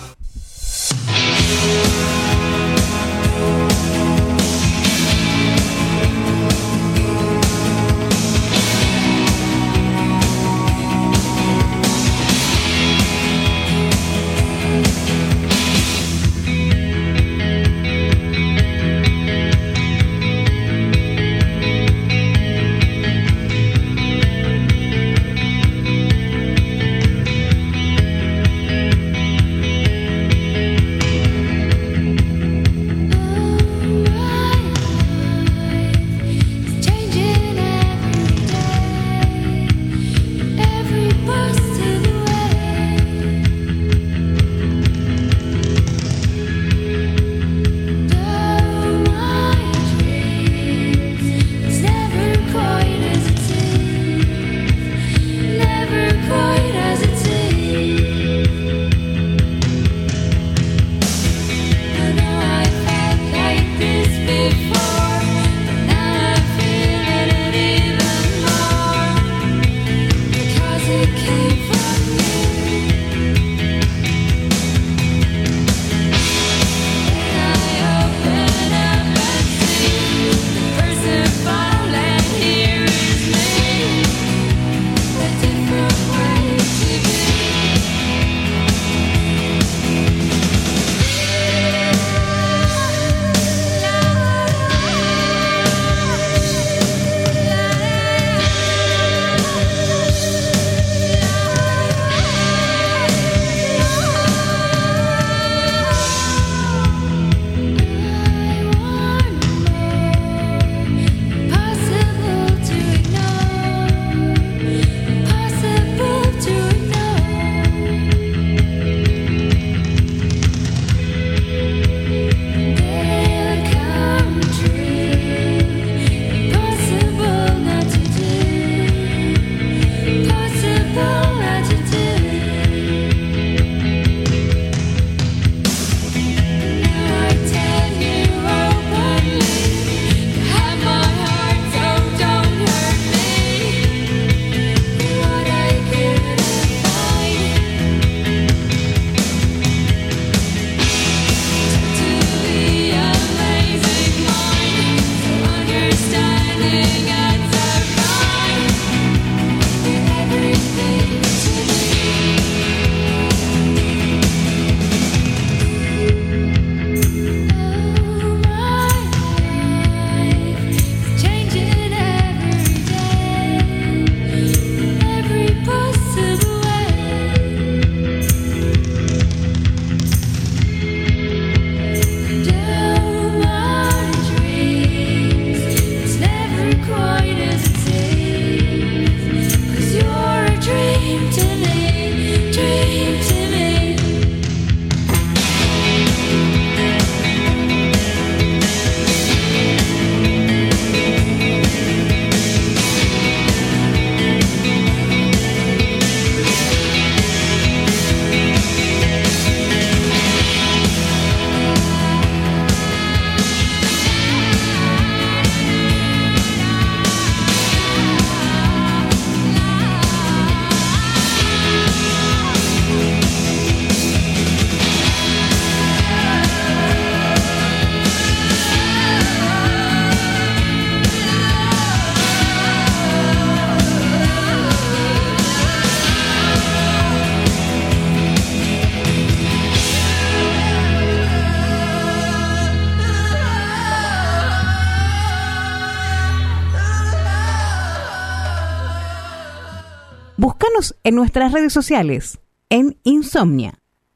Búscanos en nuestras redes sociales, en Insomnia.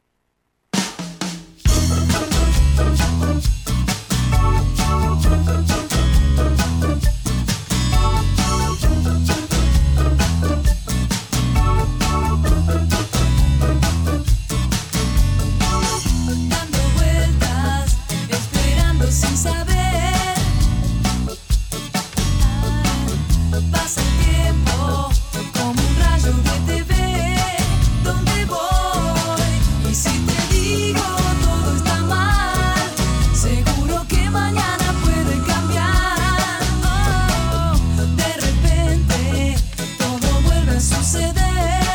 Sin saber, pasa el tiempo como un rayo que te ve donde voy. Y si te digo todo está mal, seguro que mañana puede cambiar. Oh, de repente todo vuelve a suceder.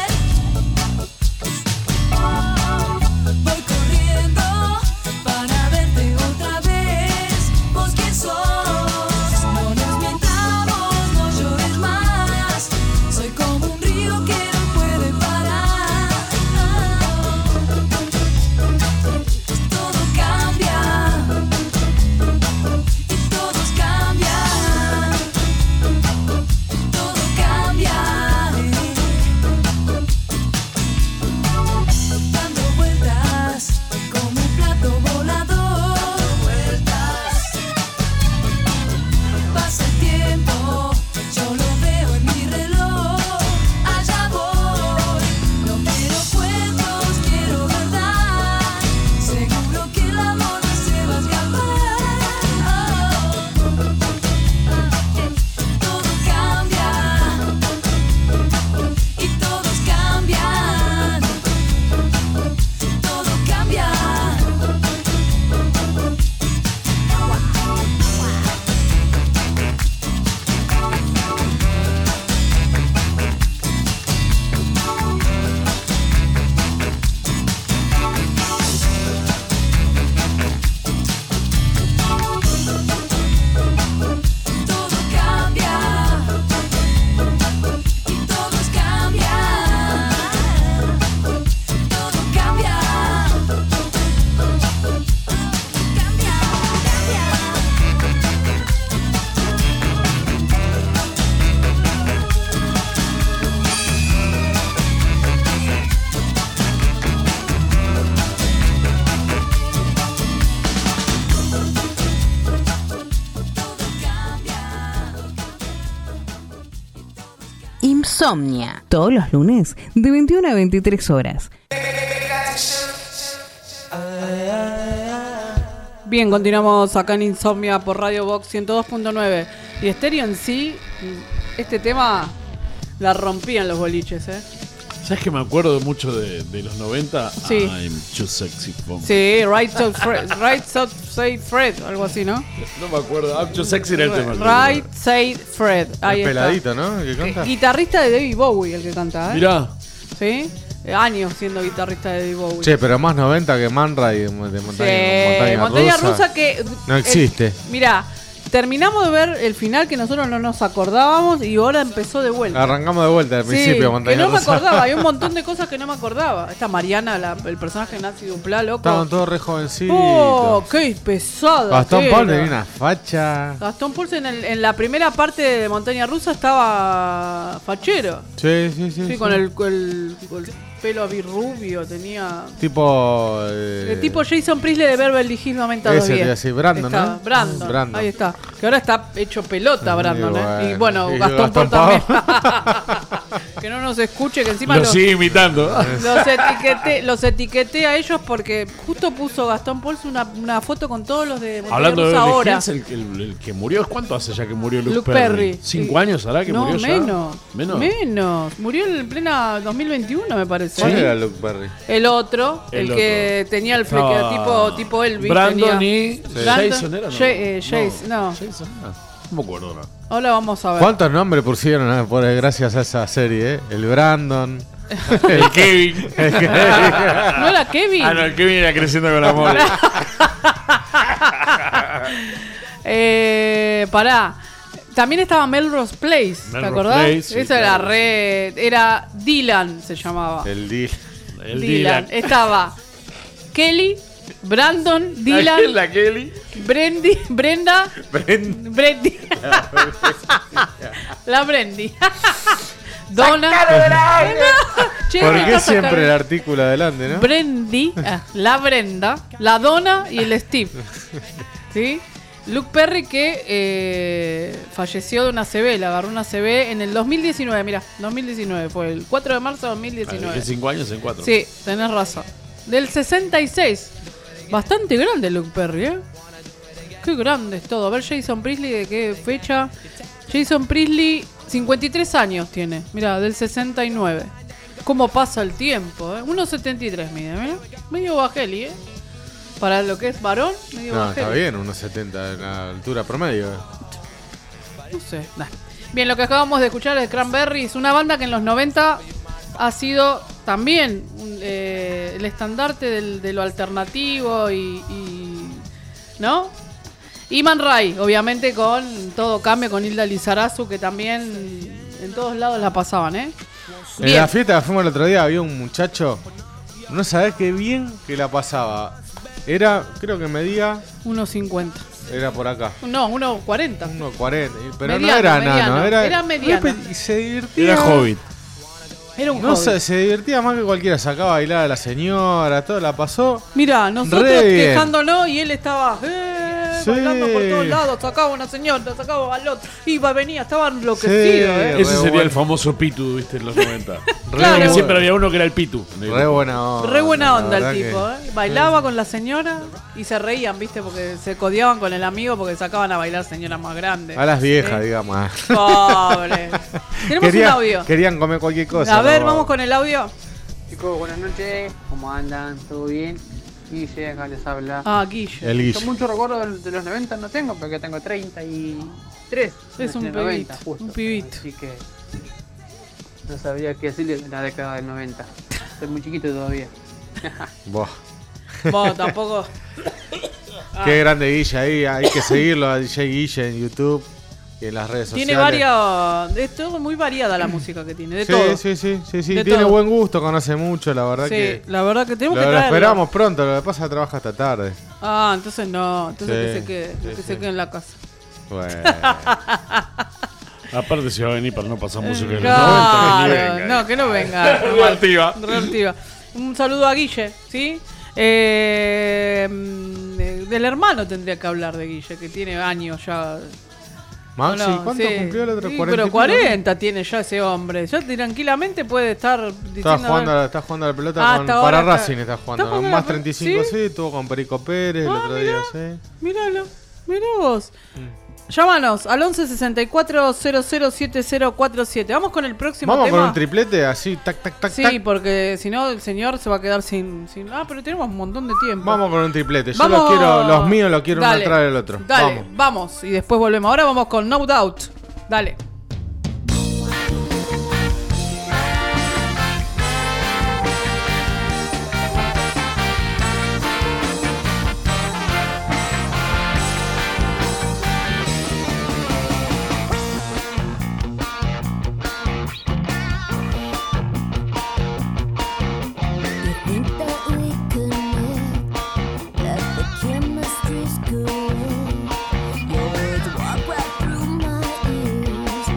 Voy corriendo para verte otra vez. No nos mientamos, no llores más. Soy como un río que no puede parar. Todo cambia y todos cambian. Todo cambia. Dando vueltas como un plato volador. Pasa el tiempo, yo lo veo en mi reloj. Allá voy, no quiero cuentos, quiero verdad. Seguro que el amor no se va a escapar. Todo cambia y todos cambian. Todo cambia. Todo cambia y todos cambian. Todo cambia. Insomnia, todos los lunes de 21 a 23 horas. Bien, continuamos acá en Insomnia por Radio Box 102.9. Y Estéreo en sí, este tema la rompían los boliches, ¿eh? ¿Sabes que me acuerdo mucho de los 90? Sí. I'm too sexy for me. Sí, Right Side Fred, algo así, ¿no? No me acuerdo. I'm too sexy era el tema. Right Side Fred. Ahí El está. peladito, ¿no? ¿El que canta? Guitarrista de David Bowie, el que canta, ¿eh? Mirá. ¿Sí? Años siendo guitarrista de David Bowie. Che, pero más 90 que Man Ray de Montaña Rusa que no existe. Mirá, terminamos de ver el final que nosotros no nos acordábamos y ahora empezó de vuelta. Arrancamos de vuelta al principio, Montaña que no Rusa. me acordaba, hay un montón de cosas que no me acordaba. Esta Mariana, el personaje de Nancy Duplá, loco. Estaban todos re jovencitos. Oh, qué pesada. Gastón que Paul era. tenía una facha. Gastón Paul en la primera parte de Montaña Rusa estaba fachero. Sí. Sí, con el pelo birrubio, tenía... Tipo... el tipo Jason Priestley de Beverly Hills 90210. Ese, Brandon, Estaba, ¿no? Brandon, ahí está. Que ahora está hecho pelota Brandon, ¿eh? Y bueno, Y Gastón Paul Paul. también. Que no nos escuche, que encima Lo sigue imitando. los etiqueté a ellos porque justo puso Gastón Paul una foto con todos los de Montaña Hablando de Rusa Beverly ahora. Hills, el que murió, ¿cuánto hace ya que murió Luke Perry. 5 años hará que murió ya. Menos. Murió en plena 2021, me parece. ¿Cuál era Luke Perry? El otro, el que tenía el fleque tipo Elvis. Brandon tenía. y Jason era, ¿no? Jason, no. No me acuerdo, ¿no? Ahora vamos a ver. ¿Cuántos nombres pusieron gracias a esa serie? El Brandon. El Kevin. ¿No era Kevin? Ah, no, el Kevin era creciendo con amor. Pará. También estaba Melrose Place, ¿te acordás? Place, sí, Esa claro. era Dylan, se llamaba. El Dylan. Estaba Kelly, Brandon, Dylan, La Kelly. Brenda, Brendy. La Brendy. Donna. Che, ¿Por qué está siempre sacando- el artículo adelante, no? Brandy, la Brenda, la Donna y el Steve. ¿Sí? Luke Perry que falleció de una ACV, le agarró una ACV en el 2019, mira, 2019, fue el 4 de marzo de 2019. Dije 5 años en 4. Sí, tenés razón. Del 66. Bastante grande Luke Perry, ¿eh? Qué grande es todo. A ver, Jason Priestley, ¿de qué fecha? Jason Priestley, 53 años tiene. Mira, del 69. ¿Cómo pasa el tiempo, eh? 1,73 mide, mira. Medio bajeli, ¿eh? Para lo que es varón, medio No, bajeli. está bien, unos 70 en la altura promedio. No sé. Nah. Bien, lo que acabamos de escuchar es Cranberries, una banda que en los 90 ha sido también el estandarte de lo alternativo y ¿no? Y Man Ray, obviamente con todo cambio con Hilda Lizarazu, que también en todos lados la pasaban, ¿eh? En Bien. la fiesta que fuimos el otro día había un muchacho, no sabés qué bien que la pasaba. Era, creo que medía, 1,50. era por acá. No, 1,40. 1,40, pero Mediano, no era mediano. nano, Era mediano. Y se divertía. Era Hobbit. Era un No hobby. sé, se divertía más que cualquiera. Sacaba a bailar a la señora, todo la pasó. Mirá, nosotros Re bien. quejándonos y él estaba Sí. bailando por todos lados, sacaba una señora, sacaba al otro, iba, venía, estaba enloquecido, Sí. Ese Re sería bueno. el famoso Pitu, viste, en los 90. Claro. Que siempre había uno que era el Pitu. Re buena onda. Re buena onda la el verdad tipo, que- ¿eh? Bailaba con la señora y se reían, viste, porque se codiaban con el amigo porque sacaban a bailar señoras más grandes. A las viejas, ¿Sí? digamos. Pobre. Tenemos un audio. Querían comer cualquier cosa. A ver, ¿no? vamos con el audio. Chicos, buenas noches, ¿cómo andan? ¿Todo bien? Guille, acá les habla. Ah, Guille. El Yo Guille. muchos recuerdos de los 90 no tengo, porque tengo 33. Es un de pibito, justo. un pibito. Así que no sabría qué decirle de la década del 90. Soy muy chiquito todavía. Buah. Vos tampoco. Qué grande Guille ahí. Hay que seguirlo a DJ Guille en YouTube y en las redes Tiene sociales. varias. Es todo muy variada la música que tiene, de Sí, todo. sí. De Tiene todo. buen gusto, conoce mucho, la verdad Sí, que. la verdad que tenemos Lo que traerlo. esperamos pronto, lo que pasa es que trabaja hasta tarde. Ah, entonces no. Entonces Sí, que se quede, sí, que sí. se quede en la casa. Bueno. Aparte se va a venir para no pasar música de los Claro, 90. que ni venga. no, que no venga. Reactiva. Reactiva. Un saludo a Guille, ¿sí? Del hermano tendría que hablar de Guille, que tiene años ya. Maxi, ¿O no? ¿cuánto Sí. cumplió el otro? Sí, 40 y pero pico, 40 tiene ya ese hombre. Ya tranquilamente puede estar diciendo. Está jugando a la pelota Ah, con, hasta ahora para está- Racing, está jugando. ¿Está jugando Más la- 35, ¿sí? sí, estuvo con Perico Pérez el otro día, sí. Míralo, mirá vos. Llámanos al 11 64 00 7047. Vamos con el próximo Vamos tema. con un triplete así, tac, tac, tac, Sí, tac. porque si no el señor se va a quedar sin. Ah, pero tenemos un montón de tiempo. Vamos con un triplete. Yo Vamos. los quiero, los míos los quiero uno Dale, atrás del otro. Dale, vamos. Y después volvemos. Ahora vamos con No Doubt. Dale. You think that we connect, that the chemistry's good. Your words walk right through my ears.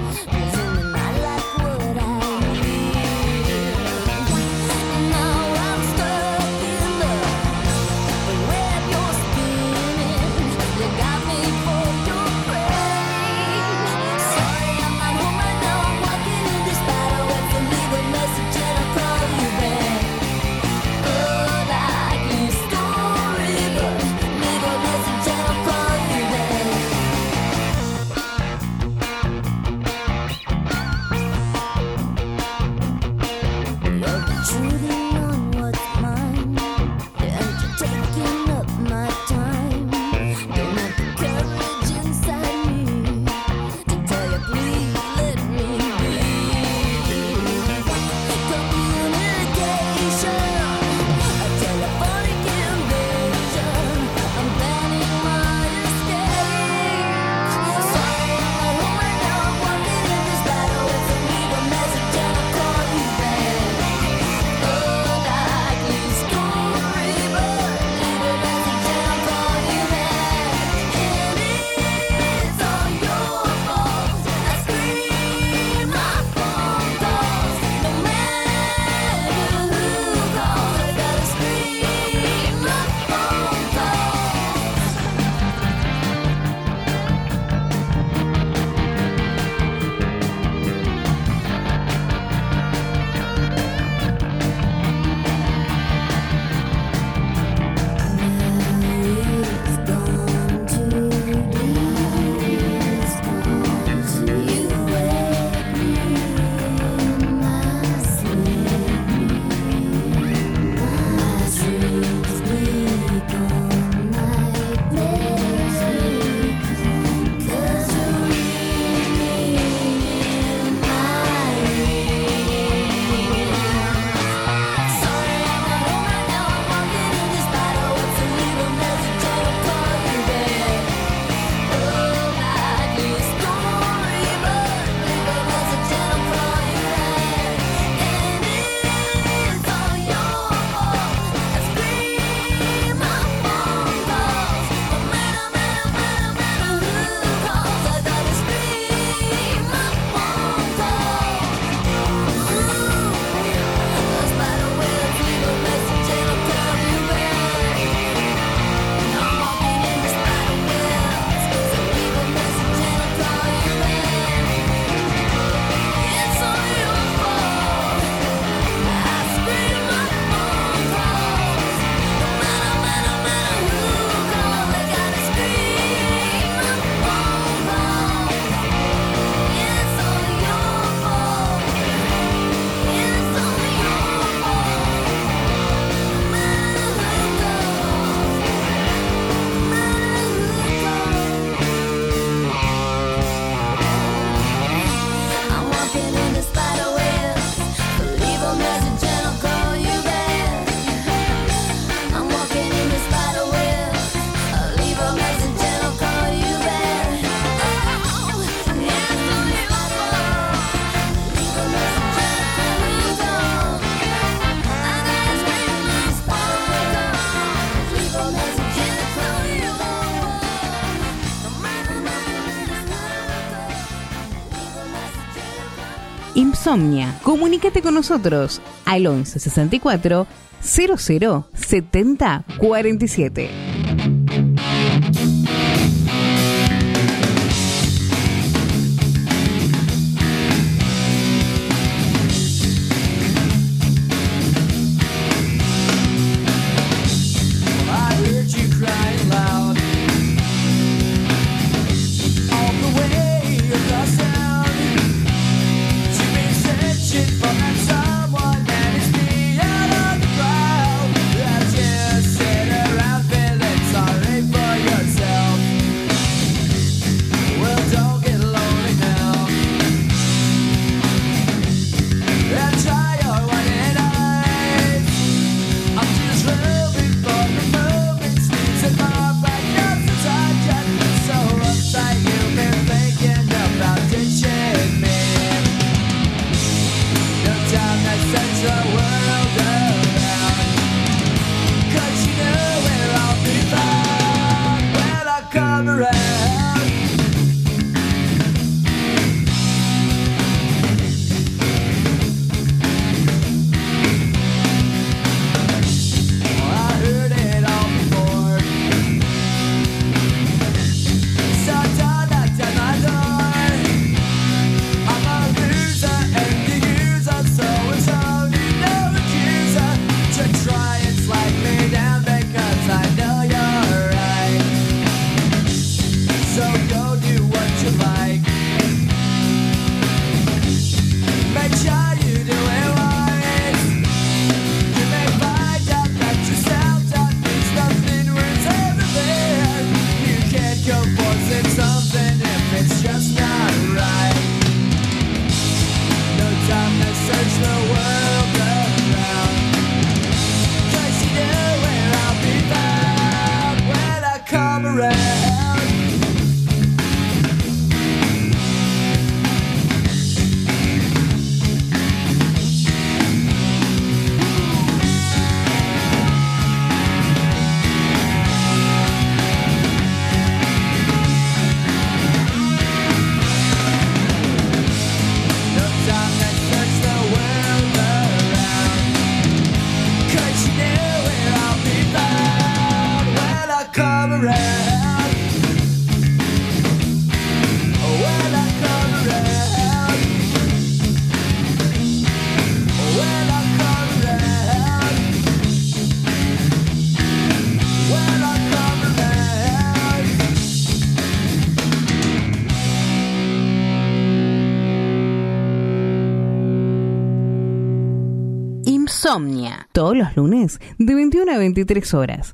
Insomnia. Comunícate con nosotros al 11 64 00 70 47. Insomnia, todos los lunes de 21 a 23 horas.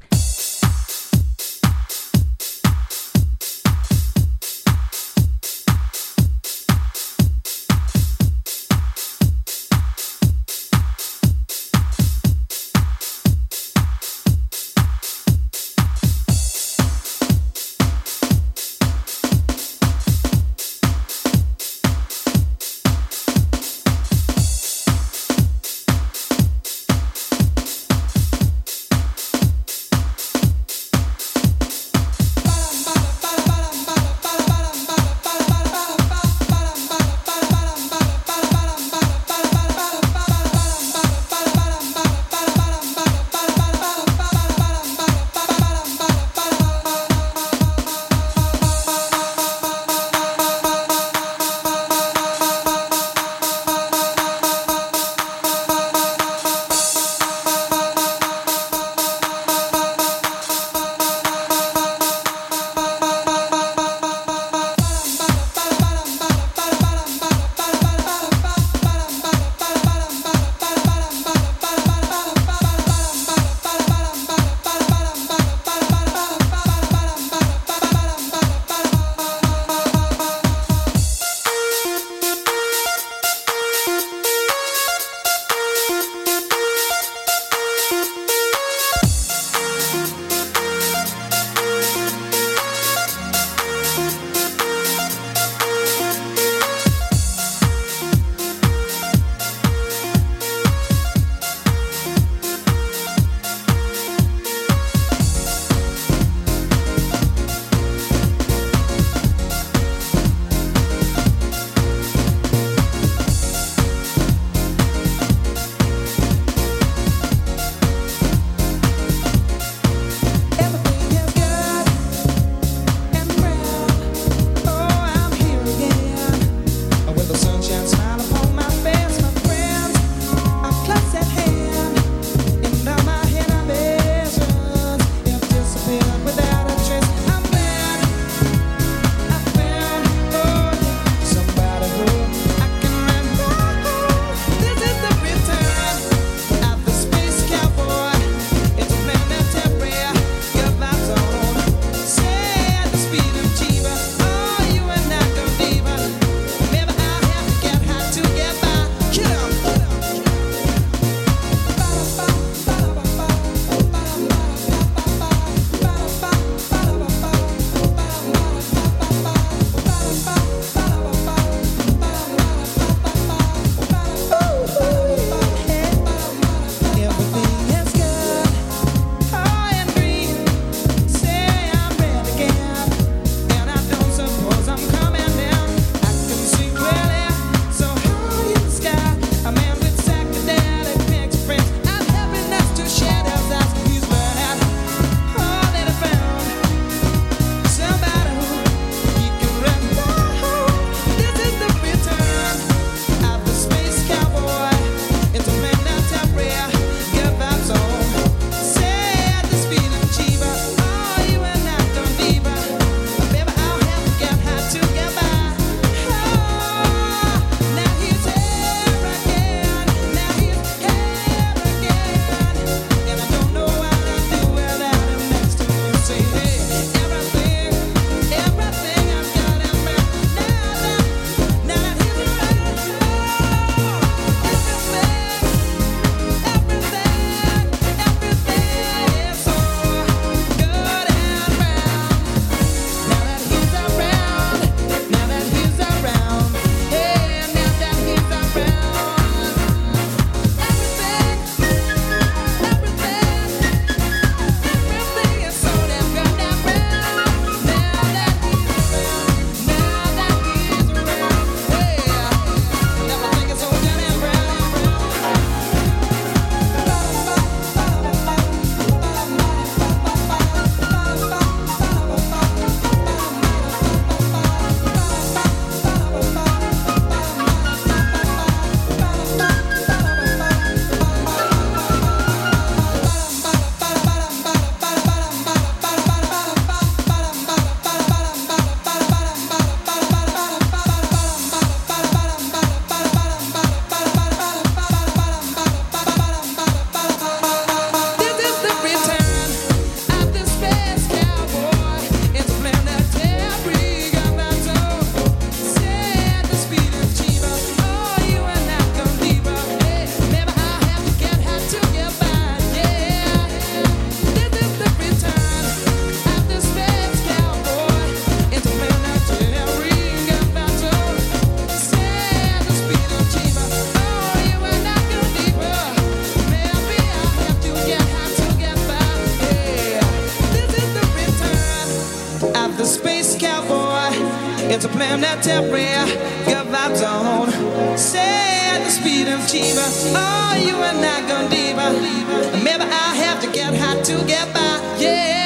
the space cowboy. It's a planetary, good vibes on. Say at the speed of Chiba, oh, you and I gon' diva. Maybe I have to get high to get by, yeah.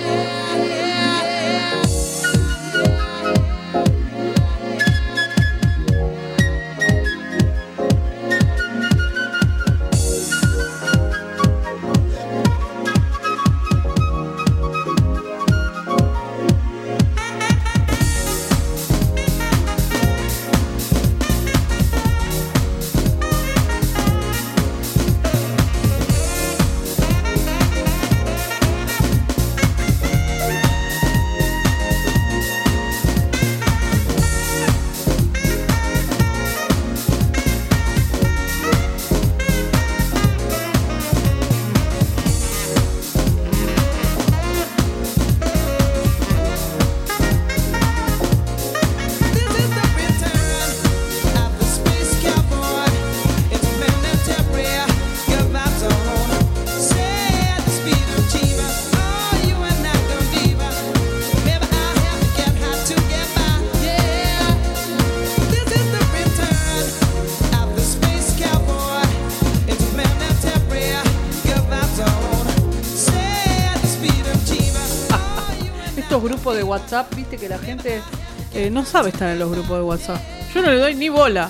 Grupos de WhatsApp, viste que la gente no sabe estar en los grupos de WhatsApp. Yo no le doy ni bola.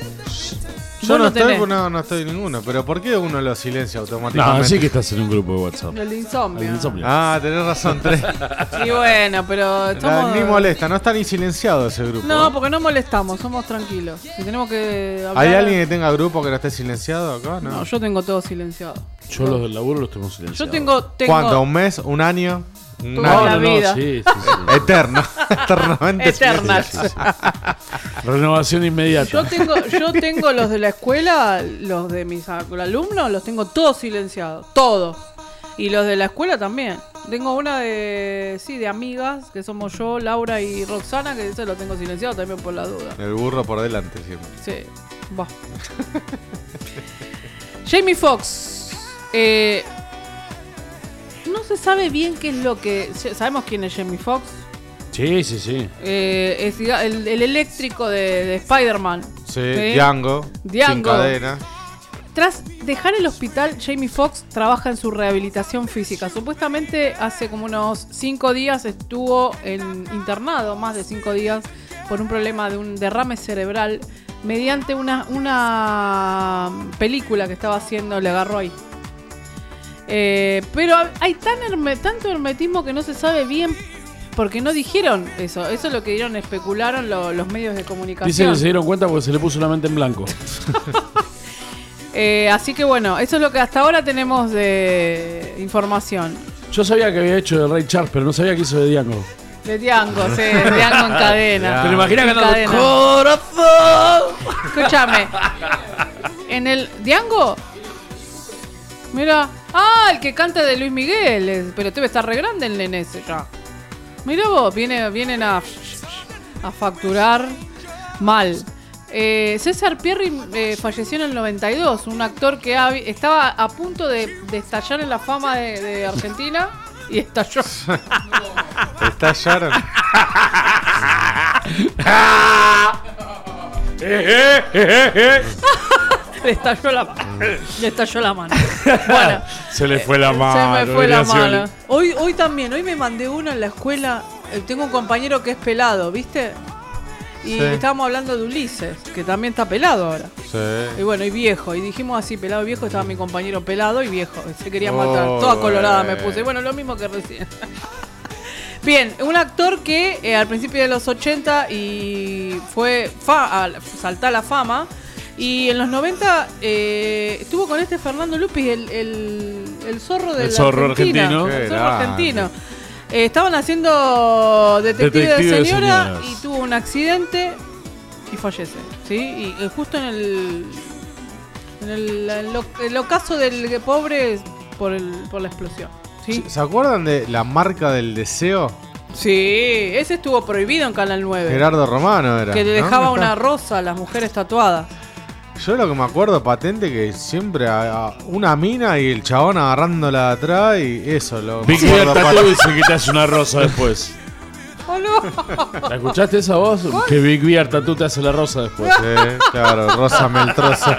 Yo no estoy en ninguno. Pero ¿por qué uno lo silencia automáticamente? No, sí que estás en un grupo de WhatsApp. El de insomnio. Ah, tenés razón, 3. Y bueno, pero estamos... Ni molesta, no está ni silenciado ese grupo. No, porque no molestamos, somos tranquilos. Si tenemos que hablar... ¿Hay alguien que tenga grupo que no esté silenciado acá? No, yo tengo todo silenciado. Yo los del laburo los tengo silenciados. Yo tengo... ¿Cuánto? ¿Un mes? ¿Un año? Toda la vida. Sí. Eterno. Eternamente. Eternas. Renovación inmediata. Yo tengo los de la escuela, los de mis alumnos, los tengo todos silenciados. Todos. Y los de la escuela también. Tengo una de amigas, que somos yo, Laura y Roxana, que ese lo tengo silenciado también por la duda. El burro por delante siempre. Sí. Va. Jamie Foxx. No se sabe bien qué es lo que... ¿Sabemos quién es Jamie Foxx? Sí. Es el eléctrico de Spider-Man. Sí, Django. Sin cadena. Tras dejar el hospital, Jamie Foxx trabaja en su rehabilitación física. Supuestamente hace como unos 5 días estuvo internado, más de 5 días, por un problema de un derrame cerebral. Mediante una película que estaba haciendo, le agarró ahí. Pero hay tanto hermetismo que no se sabe bien, porque no dijeron eso. Eso es lo que especularon los medios de comunicación. Dicen que se dieron cuenta porque se le puso la mente en blanco. Así que bueno, eso es lo que hasta ahora tenemos de información. Yo sabía que había hecho de Ray Charles, pero no sabía que hizo de Django. De Django, sí, de Django en cadena. ¿Te lo imaginas cantando Corazón? Escúchame. En el Django, mira, el que canta de Luis Miguel, pero debe estar re grande el nene ese ya. Mira vos, vienen a facturar mal. César Pierri falleció en el 92, un actor que estaba a punto de estallar en la fama de Argentina y estalló. ¿Estallaron? Le estalló la mano. Bueno, se le fue la mano. Se me fue la mano. Hoy también, hoy me mandé uno en la escuela. Tengo un compañero que es pelado, ¿viste? Y estábamos hablando de Ulises, que también está pelado ahora. Sí. Y bueno, y viejo. Y dijimos así, pelado y viejo, estaba mi compañero pelado y viejo. Se quería matar. Toda colorada me puse. Bueno, lo mismo que recién. Bien, un actor que al principio de los 80 y fue saltó a la fama. Y en los 90 estuvo con Fernando Lupis, el zorro de el zorro argentino. El zorro argentino. Estaban haciendo Detective de señora y tuvo un accidente y fallece, ¿sí? Y justo en el ocaso del pobre por la explosión, ¿sí? ¿Se acuerdan de La Marca del Deseo? Sí, ese estuvo prohibido en Canal 9. Gerardo Romano era. Que le dejaba una rosa a las mujeres tatuadas. Yo lo que me acuerdo patente que siempre a una mina y el chabón agarrándola de atrás y eso lo. Big Bear Tattoo dice que te hace una rosa después. ¿O no? ¿La escuchaste esa voz? ¿Cuál? Que Big Bear Tattoo te hace la rosa después. Sí, claro, Rosa Meltroso.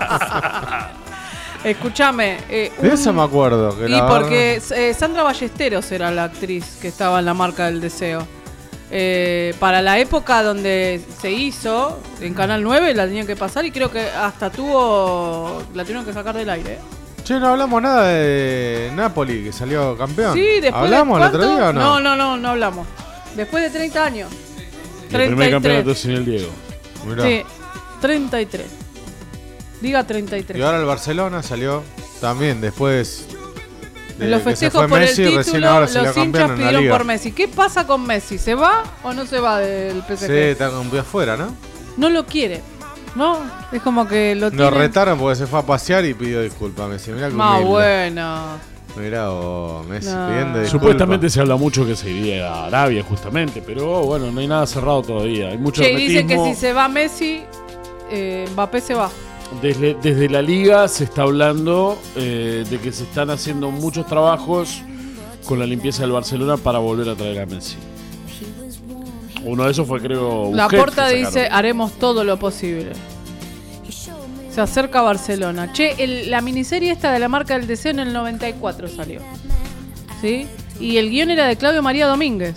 Escúchame. De eso me acuerdo. Que Y porque Sandra Ballesteros era la actriz que estaba en La Marca del Deseo. Para la época donde se hizo, en Canal 9 la tenían que pasar y creo que hasta la tuvieron que sacar del aire. Che, no hablamos nada de Napoli, que salió campeón. Sí, después ¿Hablamos de el otro día o no? No hablamos. Después de 30 años. El primer campeonato sin el Diego. Mirá. Sí, 33. Diga 33. Y ahora el Barcelona salió también después de En los que se festejos fue por Messi, el recién título, ahora los salió campeón hinchas en la pidieron Liga. por Messi. ¿Qué pasa con Messi? ¿Se va o no se va del PSG? Sí, está un pie afuera, ¿no? No lo quiere, ¿no? Es como que lo Lo tiene retaron porque se fue a pasear y pidió disculpas, Messi. Mirá que más humilde. bueno. Mirá vos, Messi No. pidiendo disculpas. Supuestamente se habla mucho que se iría a Arabia justamente, pero bueno, no hay nada cerrado todavía. Hay mucho Che, dicen que hermetismo. si se va Messi, Mbappé se va. Desde la liga se está hablando de que se están haciendo muchos trabajos con la limpieza del Barcelona para volver a traer a Messi. Uno de esos fue, creo, La Busquets, Porta que dice, sacaron. haremos todo lo posible. Se acerca a Barcelona. Che, la miniserie esta de La Marca del Deseo en el 94 salió. ¿Sí? Y el guión era de Claudio María Domínguez.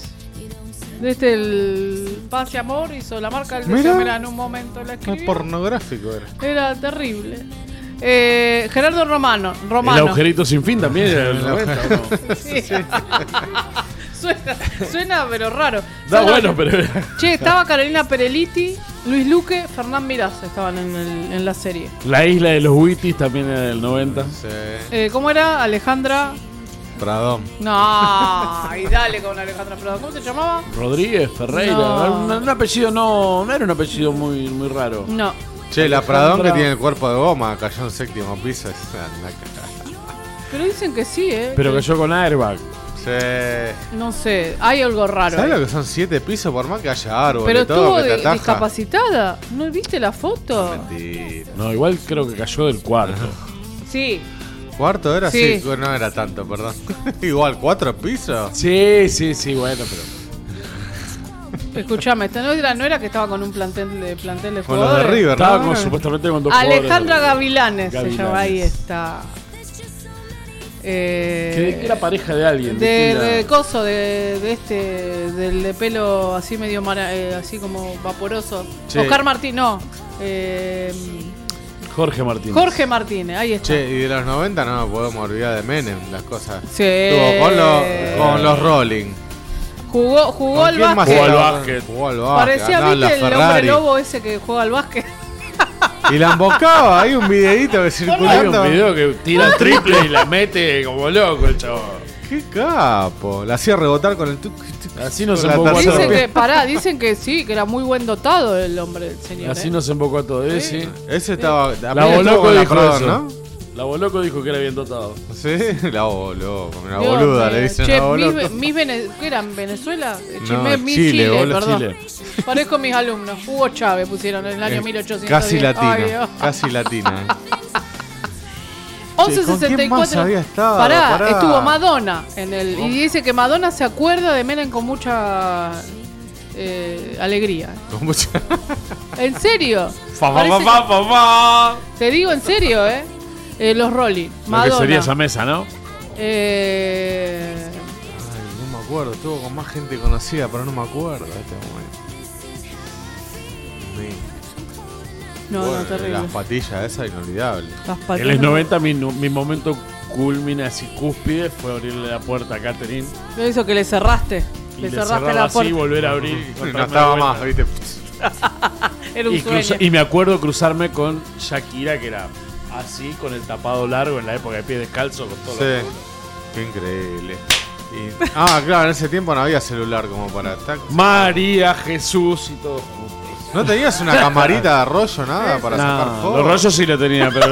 El Paz y Amor hizo La Marca del Deseo. Mirá, en un momento la Es escribió. pornográfico era. Era terrible. Gerardo Romano. El agujerito sin fin también era del 90, ¿o no? Sí. Suena pero raro. Da bueno, pero... Che, estaba Carolina Pereliti, Luis Luque, Fernán Mirás estaban en la serie. La isla de los Wittis también era del 90. Sí. ¿Cómo era? Alejandra... Pradón. No, y dale con Alejandra Pradón. ¿Cómo se llamaba? Rodríguez, Ferreira. No. Un apellido no era un apellido muy raro. No. Che, la Pradón que Alejandra- tiene el cuerpo de goma, cayó en séptimo piso. Pero dicen que sí, Pero cayó con airbag. Sí. No sé, hay algo raro. ¿Sabes lo que son 7 pisos por más que haya árboles Pero y todo estuvo que te ataja? discapacitada. ¿No viste la foto? Mentira. No, igual creo que cayó del cuarto. Sí. ¿Cuarto era? Sí. Sí, no era tanto, perdón. Igual, 4 pisos. Sí, bueno, pero... Escuchame, esta no era que estaba con un plantel de Con los de jugadores. River, Estaba ¿no? supuestamente con dos Alejandra jugadores. Gavilanes se Gavilanes. llama, ahí está. Que era pareja de alguien. de coso, del de pelo así medio así como vaporoso. Sí. Oscar Martín, no. Jorge Martínez. Jorge Martínez, ahí está. Che, y de los 90 no nos podemos olvidar de Menem, las cosas. Sí. Estuvo con los Rolling. Jugó ¿Con al quién más básquet. Jugó al estaba? básquet. Jugó al básquet. Parecía, andaba en ¿viste la el hombre Ferrari. lobo ese que juega al básquet? Y la embocaba, hay un videíto que Hay circulando. un video que tira el triple y la mete como loco el chabón. Qué capo. La hacía rebotar con el Así nos con la embocó a tercera. todos. Dicen que sí, que era muy buen dotado el hombre, el señor. Así nos embocó a todos. Sí. Ese estaba. La apenas estuvo Boloco con la dijo Pradón, eso. ¿no? La Boloco dijo que era bien dotado. Sí, la Boloco. Una Dios boluda mío. le dicen Che, la Boloco. ¿qué eran? ¿Venezuela? No, Miss Chile, boludo. perdón. Chile. Parezco mis alumnos. Hugo Chávez pusieron en el año 1810. Casi latina. Ay, Dios. Casi latina. 11.64. ¿Quién más había estado? Pará, Pará. estuvo Madonna en el. Y dice que Madonna se acuerda de Menem con mucha alegría. Con mucha- ¿En serio? Fa, fa, Parece fa, fa, fa. Te digo en serio, los Rolling. Lo que Madonna. sería esa mesa, ¿no? Eh, Ay, no me acuerdo. Estuvo con más gente conocida, pero no me acuerdo de este momento. no, Bueno, no, terrible. Las patillas, esa inolvidable. Las En patas. los 90 mi momento culmina así cúspide fue abrirle la puerta a Catherine. Lo hizo que le cerraste. Y Le le cerraste cerraba la así, puerta. volver a abrir. No encontrarme de estaba vuelta. más, ¿viste? Era un sueño. Y me acuerdo cruzarme con Shakira, que era así, con el tapado largo en la época de pie descalzo, con todo. Sí. Qué increíble. Claro, en ese tiempo no había celular como para estar. María, Jesús y todo. ¿No tenías una camarita de rollo, nada, para sacar fotos? Los rollos sí lo tenía, pero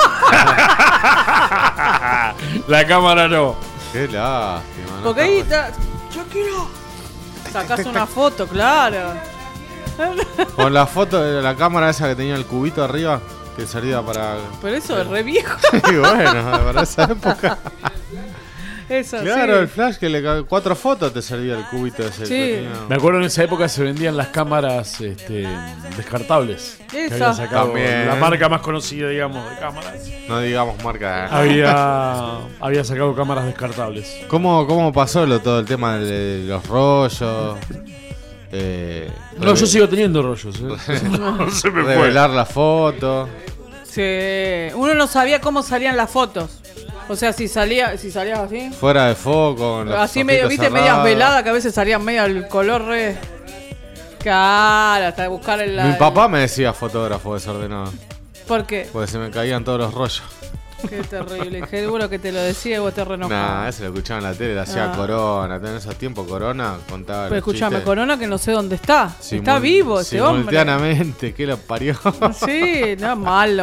la cámara no. Qué lástima. ¿no? Porque ahí está. Shakira. Sacás una foto, claro. Con la foto de la cámara esa que tenía el cubito arriba, que servía para. Pero eso es re viejo. Y bueno, para esa época. Eso, claro, sí. el flash que 4 fotos te servía el cubito ese. Sí. Me acuerdo en esa época se vendían las cámaras descartables. Que había sacado también. la marca más conocida, digamos, de cámaras. No digamos marca. Había sacado cámaras descartables. ¿Cómo pasó todo el tema de los rollos? No, yo sigo teniendo rollos. No se me fue. Revelar la foto. Sí. Uno no sabía cómo salían las fotos. O sea, si salías así. Fuera de foco. Con los así medio, viste, cerrados. medias veladas, que a veces salían medio el color re. Cara, hasta buscar el. Mi papá me decía fotógrafo desordenado. ¿Por qué? Porque se me caían todos los rollos. Qué terrible. Seguro que te lo decía y vos te renojabas. Nah, ese lo escuchaba en la tele, lo hacía Corona. En esos tiempos Corona contaba. Pero los escúchame, chistes. Corona que no sé dónde está. Está vivo ese hombre. Simultáneamente, ¿qué lo parió? Sí, no, malo.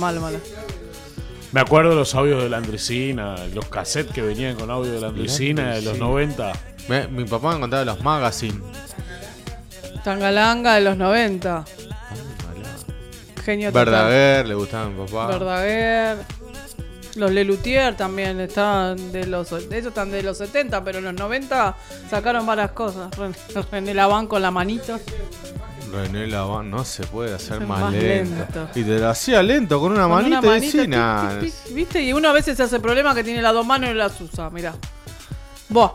Me acuerdo de los audios de la Andresina, los cassettes que venían con audio de la Andresina de los 90. Mi papá me contaba de los magazines. Tangalanga de los 90. Genio total. Verdaguer, le gustaba a mi papá. Verdaguer. Los Lelutier también ellos están de los 70, pero en los 90 sacaron varias cosas. René Laván con la manito. René Laván no se puede hacer más lento. Y te lo hacía lento con una manita y decía nada. ¿Viste? Y uno a veces se hace problema que tiene las dos manos y no las usa, mirá. Vos.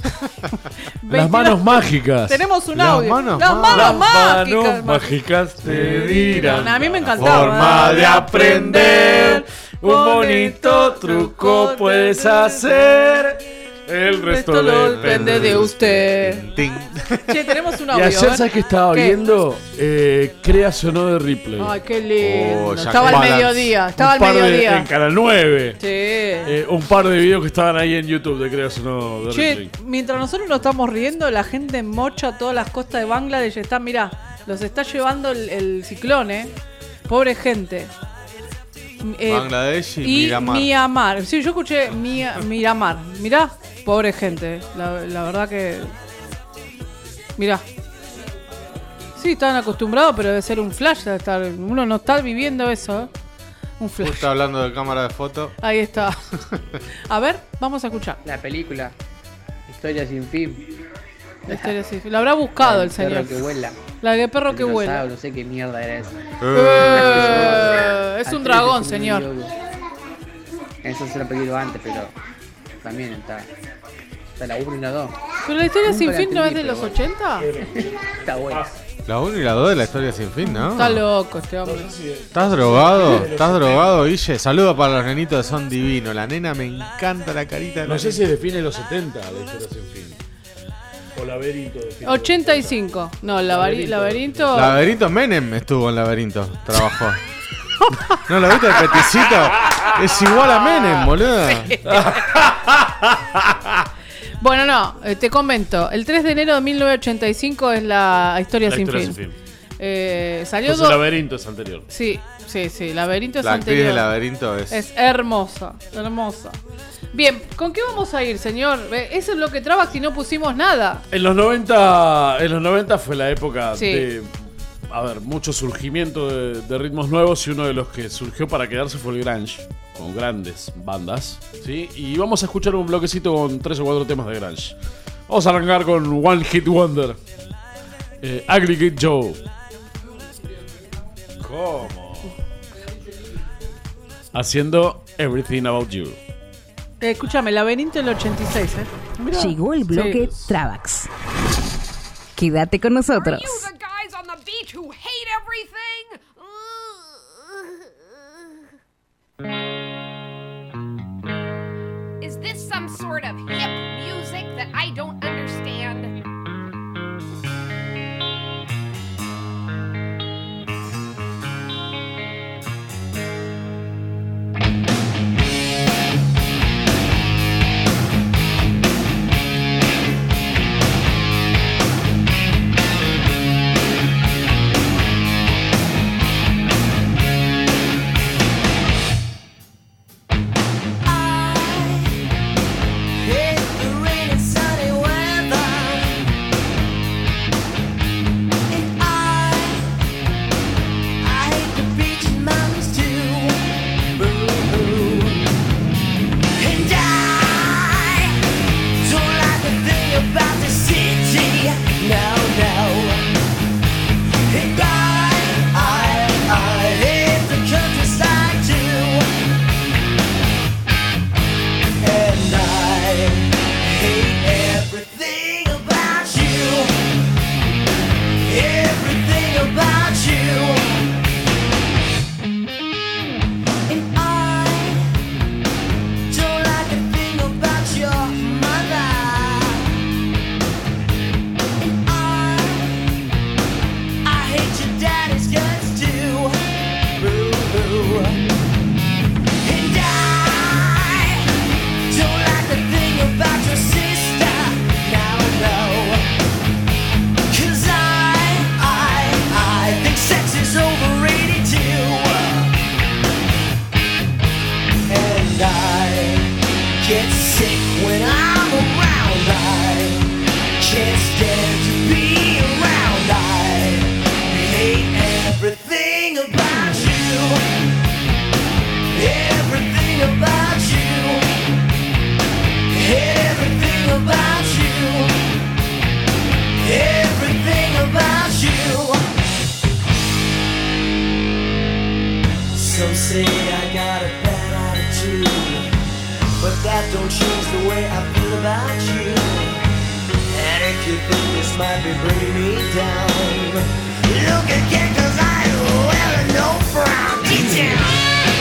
Las manos mágicas. Tenemos un audio. Las manos mágicas te dirán. A mí me encantaba. Forma de aprender. Un bonito truco puedes hacer. El resto depende de usted. Che, tenemos un audio. Y ayer, ¿sabes qué estaba viendo? Créase o no de Ripley. Ay, qué lindo. Jack Estaba al Palance. mediodía. En Canal 9. Sí. Un par de videos que estaban ahí en YouTube de Créase o no de Ripley. Mientras nosotros nos estamos riendo, la gente en Mocha, todas las costas de Bangladesh están, mirá, los está llevando el ciclón, pobre gente. Bangladesh y Myanmar. Sí, yo escuché Miramar. Mirá, pobre gente. La verdad que. Mirá. Sí, estaban acostumbrados, pero debe ser un flash. Debe estar, uno no está viviendo eso, Un flash. Está hablando de cámara de foto. Ahí está. A ver, vamos a escuchar. La película. Historia sin fin. La historia sin fin. Lo habrá buscado el señor. Perro que vuela. La de perro que vuela. No sé qué mierda era eso. Es un dragón, señor. Eso se lo he pedido antes, pero también está la 1 y la 2. Pero la historia Nunca sin la fin no es entendí, de los pero 80. Está bueno. La 1 y la 2 de la historia sin fin, ¿no? Está loco este hombre. ¿Estás drogado? ¿Estás drogado, Guille? Saludos para los nenitos, son divinos. La nena me encanta la carita de la No sé nena. si define los 70 la historia sin fin. O Laberinto define. 85. No, Laberinto. Laberinto Menem estuvo en Laberinto, trabajó. ¿No lo viste el peticito? Es igual a Menem, boludo. Bueno, no, te comento. El 3 de enero de 1985 es la historia sin fin. Salió Entonces Laberinto es anterior. Sí, Laberinto es La actriz anterior. de Laberinto es hermosa. Bien, ¿con qué vamos a ir, señor? Eso es lo que traba si no pusimos nada. En los 90 fue la época Sí. de mucho surgimiento de ritmos nuevos, y uno de los que surgió para quedarse fue el grunge, con grandes bandas, ¿sí? Y vamos a escuchar un bloquecito con 3 o 4 temas de grunge. Vamos a arrancar con One Hit Wonder, Aggregate Joe. ¿Cómo? Haciendo Everything About You. Escúchame, Laberinto del 86, Mirá. Llegó el bloque Sí. Travax. Quédate con nosotros. On the beach who hate everything? Is this some sort of hip music that I don't understand? say I got a bad attitude, but that don't change the way I feel about you. And if you think this might be bringing me down, look again, 'cause I wear no frown. Detail.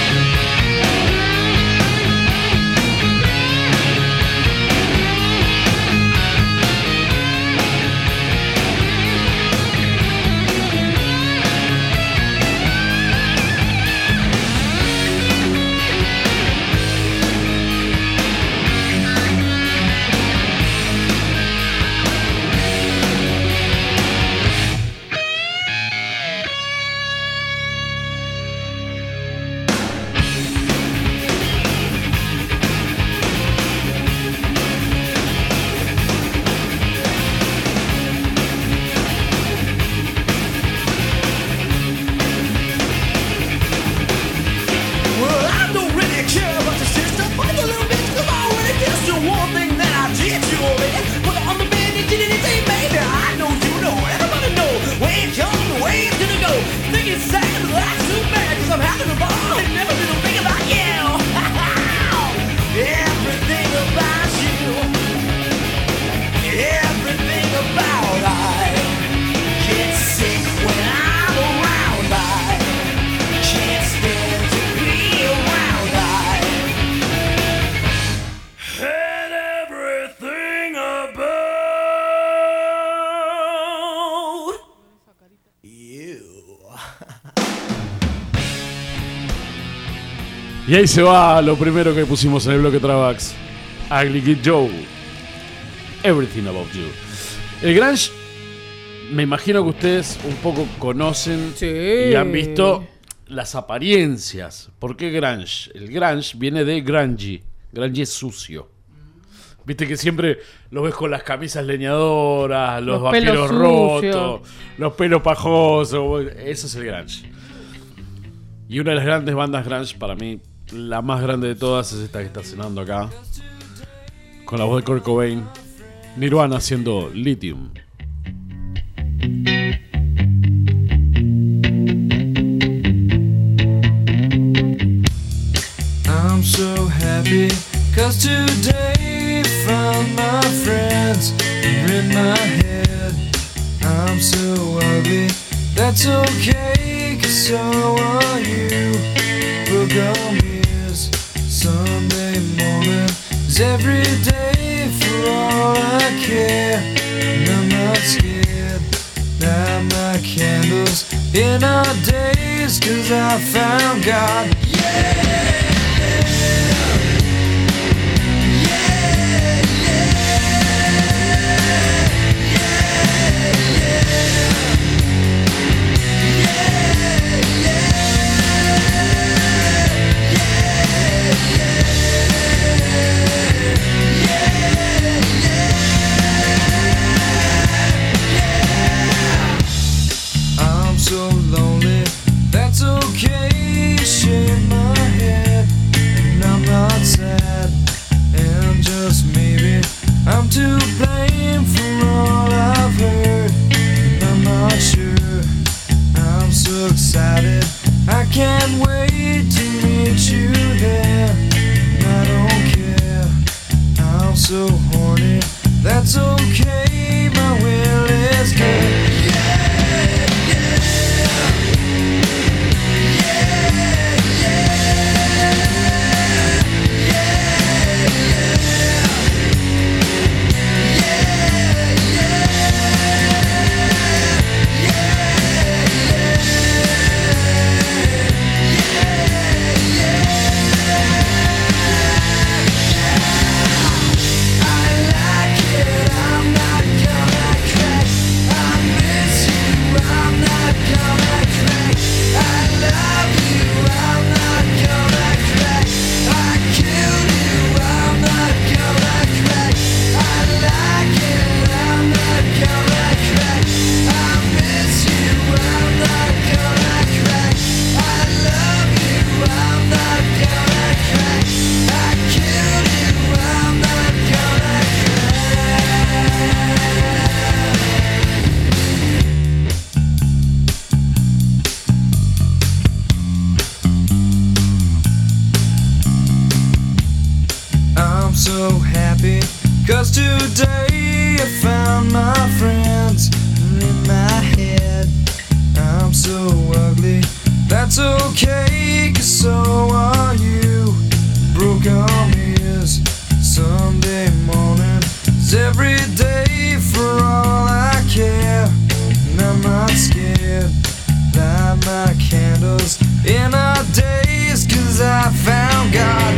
Y ahí se va lo primero que pusimos en el bloque Travax. Ugly Kid Joe. Everything About You. El grunge, me imagino que ustedes un poco conocen y han visto las apariencias. ¿Por qué grunge? El grunge viene de grungy. Grungy es sucio. Viste que siempre los ves con las camisas leñadoras, los vaqueros rotos, los pelos pajosos. Eso es el grunge. Y una de las grandes bandas grunge, para mí, la más grande de todas, es esta que está sonando acá. Con la voz de Kurt Cobain. Nirvana haciendo Lithium. I'm so happy 'cause today found my friends in my head. I'm so ugly, that's okay, 'cause so are you. Book on ears, Sunday morning is every day for all I care. And I'm not scared, light my candles in our days, 'cause I found God. Yeah! So lonely, that's okay, shake my head. 'cause today I found my friends in my head. I'm so ugly, that's okay, 'cause so are you. Broke arm is Sunday morning, it's every day for all I care. And I'm not scared, light my candles in our days, 'cause I found God.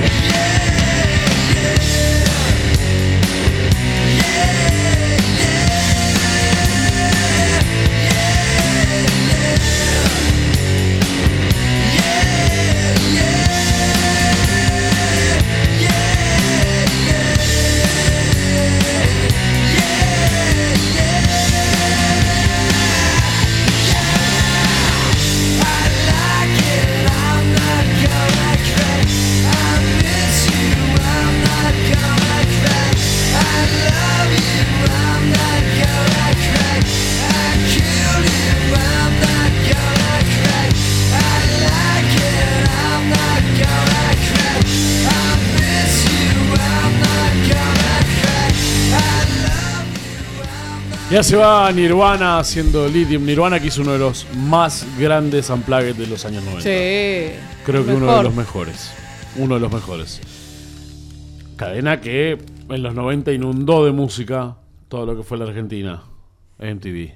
Ya se va Nirvana haciendo Lithium. Nirvana, que es uno de los más grandes unplugged de los años 90. Sí. Creo que uno de los mejores. Uno de los mejores. Cadena que en los 90 inundó de música todo lo que fue la Argentina. MTV.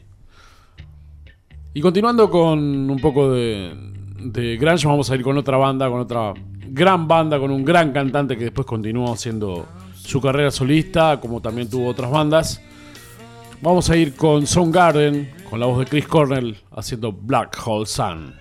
Y continuando con un poco de grunge, vamos a ir con otra banda, con otra gran banda, con un gran cantante que después continuó haciendo su carrera solista, como también tuvo otras bandas. Vamos a ir con Soundgarden, con la voz de Chris Cornell, haciendo Black Hole Sun.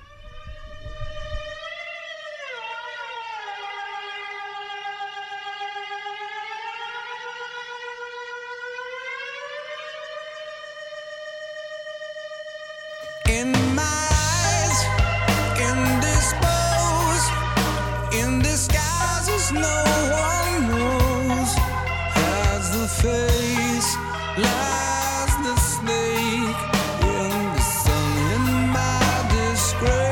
In my eyes, indisposed, in disguises no one knows, has the face lies the snake in the sun in my disgrace.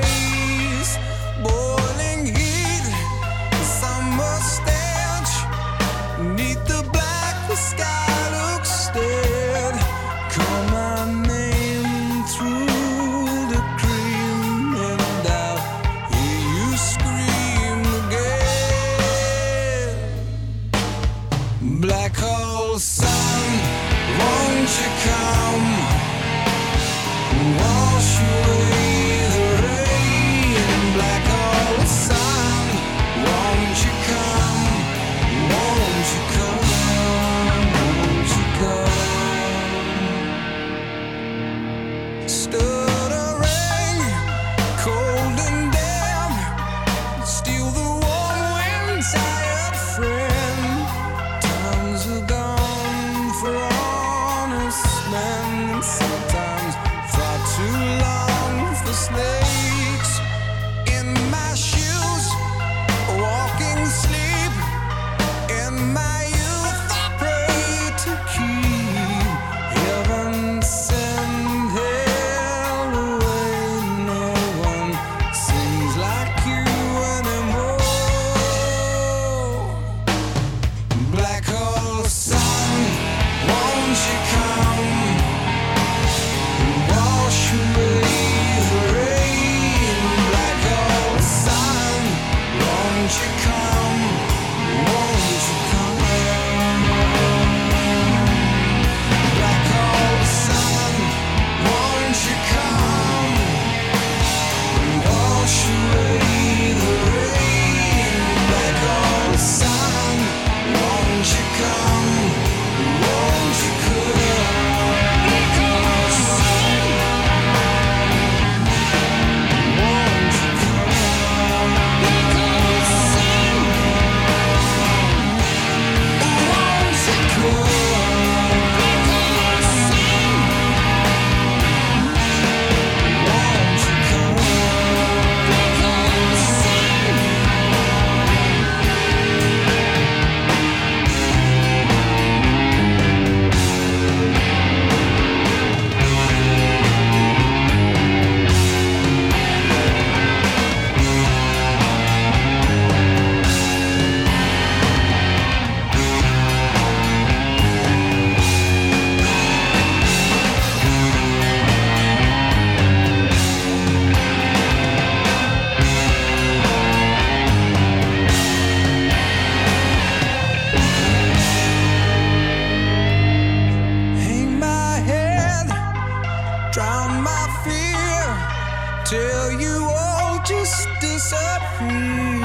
drown my fear till you all just disappear.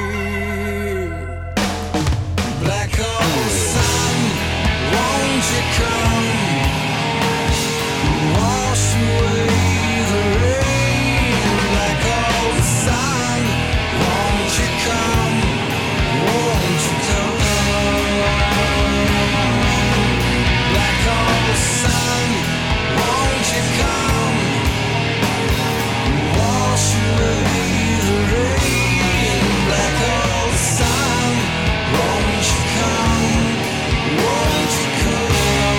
Black hole sun, won't you come wash away the rain? Black hole sun, won't you come, won't you come? Black hole sun, won't you come wash away the rain? Black hole sun, won't you come, won't you come?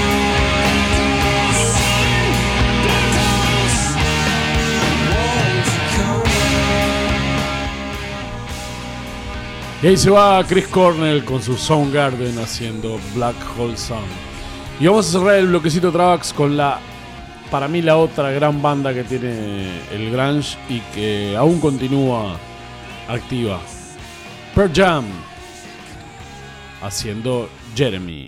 Y ahí se va Chris Cornell con su Soundgarden haciendo Black Hole Sun. Y vamos a cerrar el bloquecito tracks con para mí la otra gran banda que tiene el grunge y que aún continúa activa, Pearl Jam haciendo Jeremy.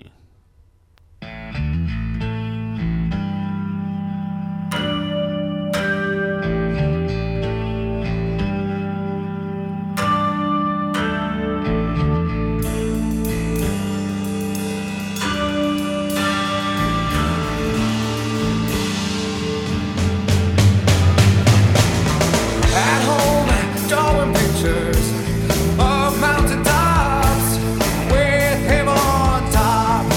At home, drawing pictures of mountain tops with him on top.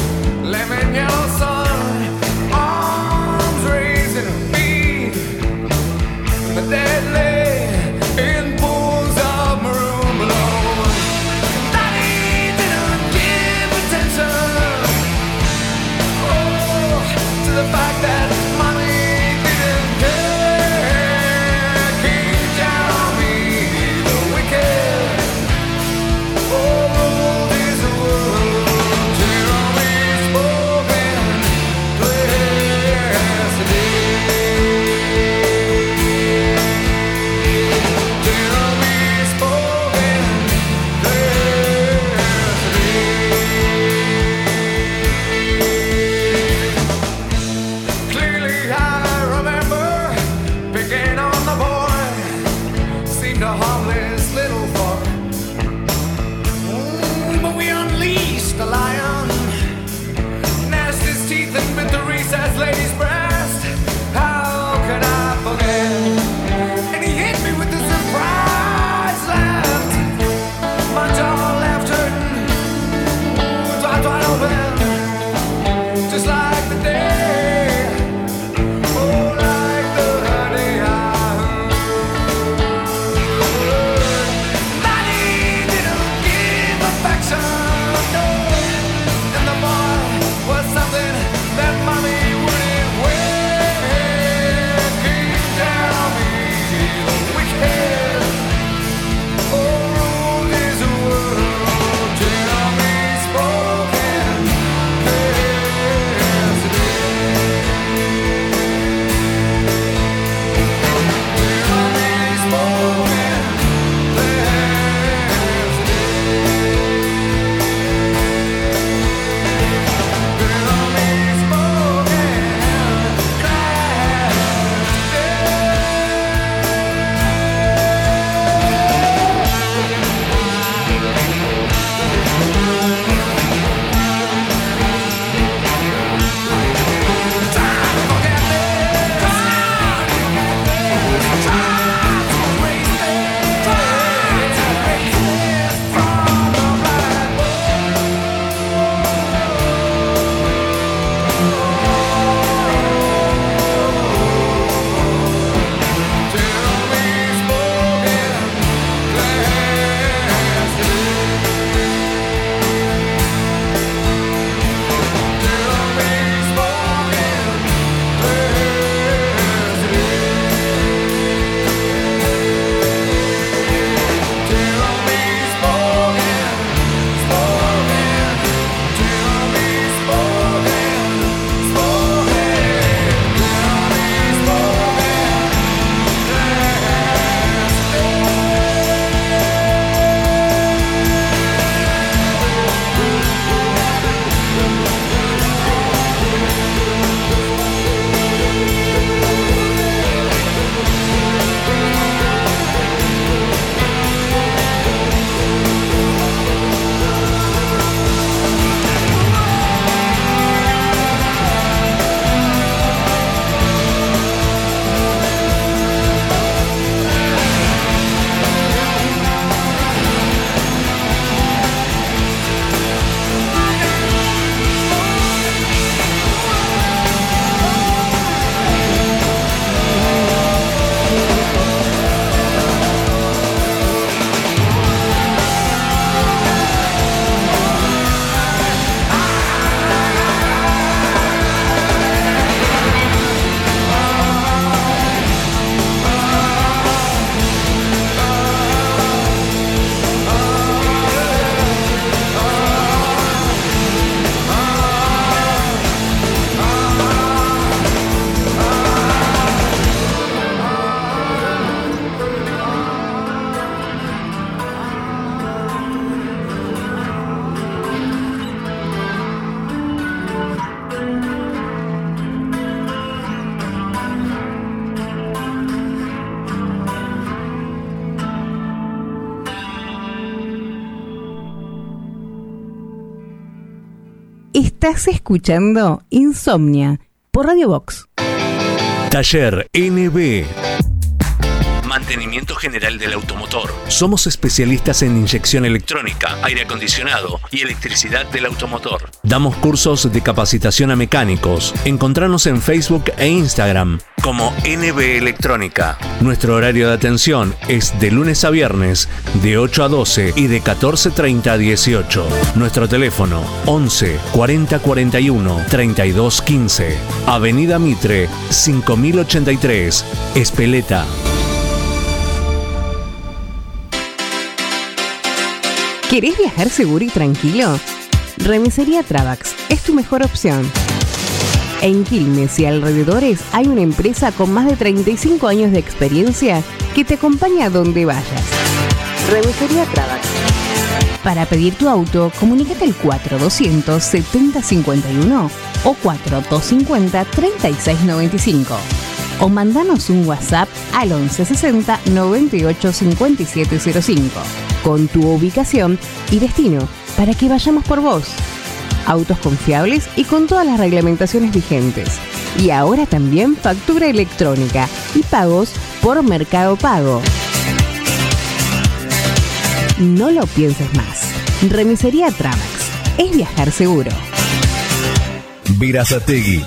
Estás escuchando Insomnia por Radio Box. Taller NB. Mantenimiento general del automotor. Somos especialistas en inyección electrónica, aire acondicionado y electricidad del automotor. Damos cursos de capacitación a mecánicos. Encontranos en Facebook e Instagram como NB Electrónica. Nuestro horario de atención es de lunes a viernes de 8 a 12 y de 14:30 a 18. Nuestro teléfono 11 40 41 32 15. Avenida Mitre 5083, Espeleta. ¿Querés viajar seguro y tranquilo? Remisería Travax es tu mejor opción. En Quilmes y alrededores hay una empresa con más de 35 años de experiencia que te acompaña a donde vayas. Remisería Travax. Para pedir tu auto, comunícate al 4200 7051 o 4250 3695 o mandanos un WhatsApp al 1160 98 5705 con tu ubicación y destino para que vayamos por vos. Autos confiables y con todas las reglamentaciones vigentes. Y ahora también factura electrónica y pagos por Mercado Pago. No lo pienses más. Remisería Travax. Es viajar seguro. Verazategui.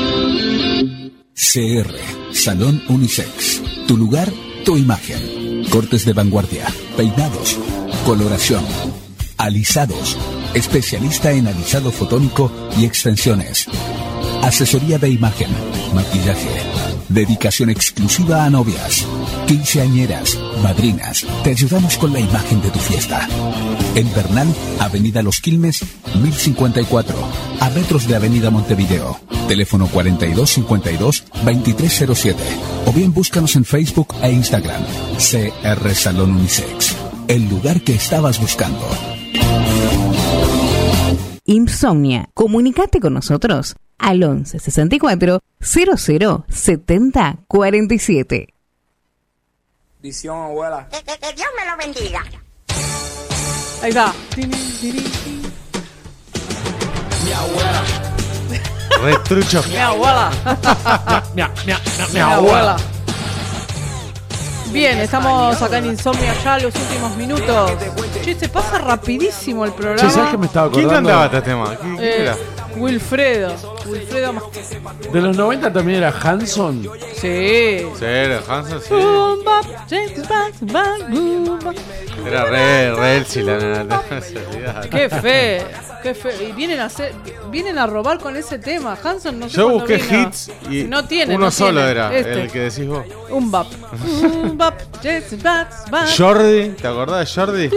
CR, Salón Unisex. Tu lugar, tu imagen. Cortes de vanguardia, peinados, coloración, alisados. Especialista en alisado fotónico y extensiones. Asesoría de imagen, maquillaje. Dedicación exclusiva a novias, quinceañeras, madrinas. Te ayudamos con la imagen de tu fiesta. En Bernal, Avenida Los Quilmes, 1054, a metros de Avenida Montevideo. Teléfono 4252-2307. O bien búscanos en Facebook e Instagram. CR Salón Unisex. El lugar que estabas buscando. Insomnia. Comunicate con nosotros al 11 64 00 70 47. Bendición, abuela. Que Dios me lo bendiga. Ahí va. Mi abuela. Retrucho. Mi abuela. Mi abuela. Bien, estamos acá en Insomnia ya los últimos minutos. Che, se pasa rapidísimo el programa. Che, ¿sabes qué me estaba acordando? ¿Quién cantaba este tema? ¿Quién era? Wilfredo. De los 90 también era Hanson. Sí. Sí, era Hanson, sí. Era re Elsie la nena. Qué fe. Y vienen a robar con ese tema. Hanson no sé. Yo busqué vino. hits y no tiene, uno no solo tiene. era Este. el que decís vos. Un bap. Jordi, ¿te acordás de Jordi?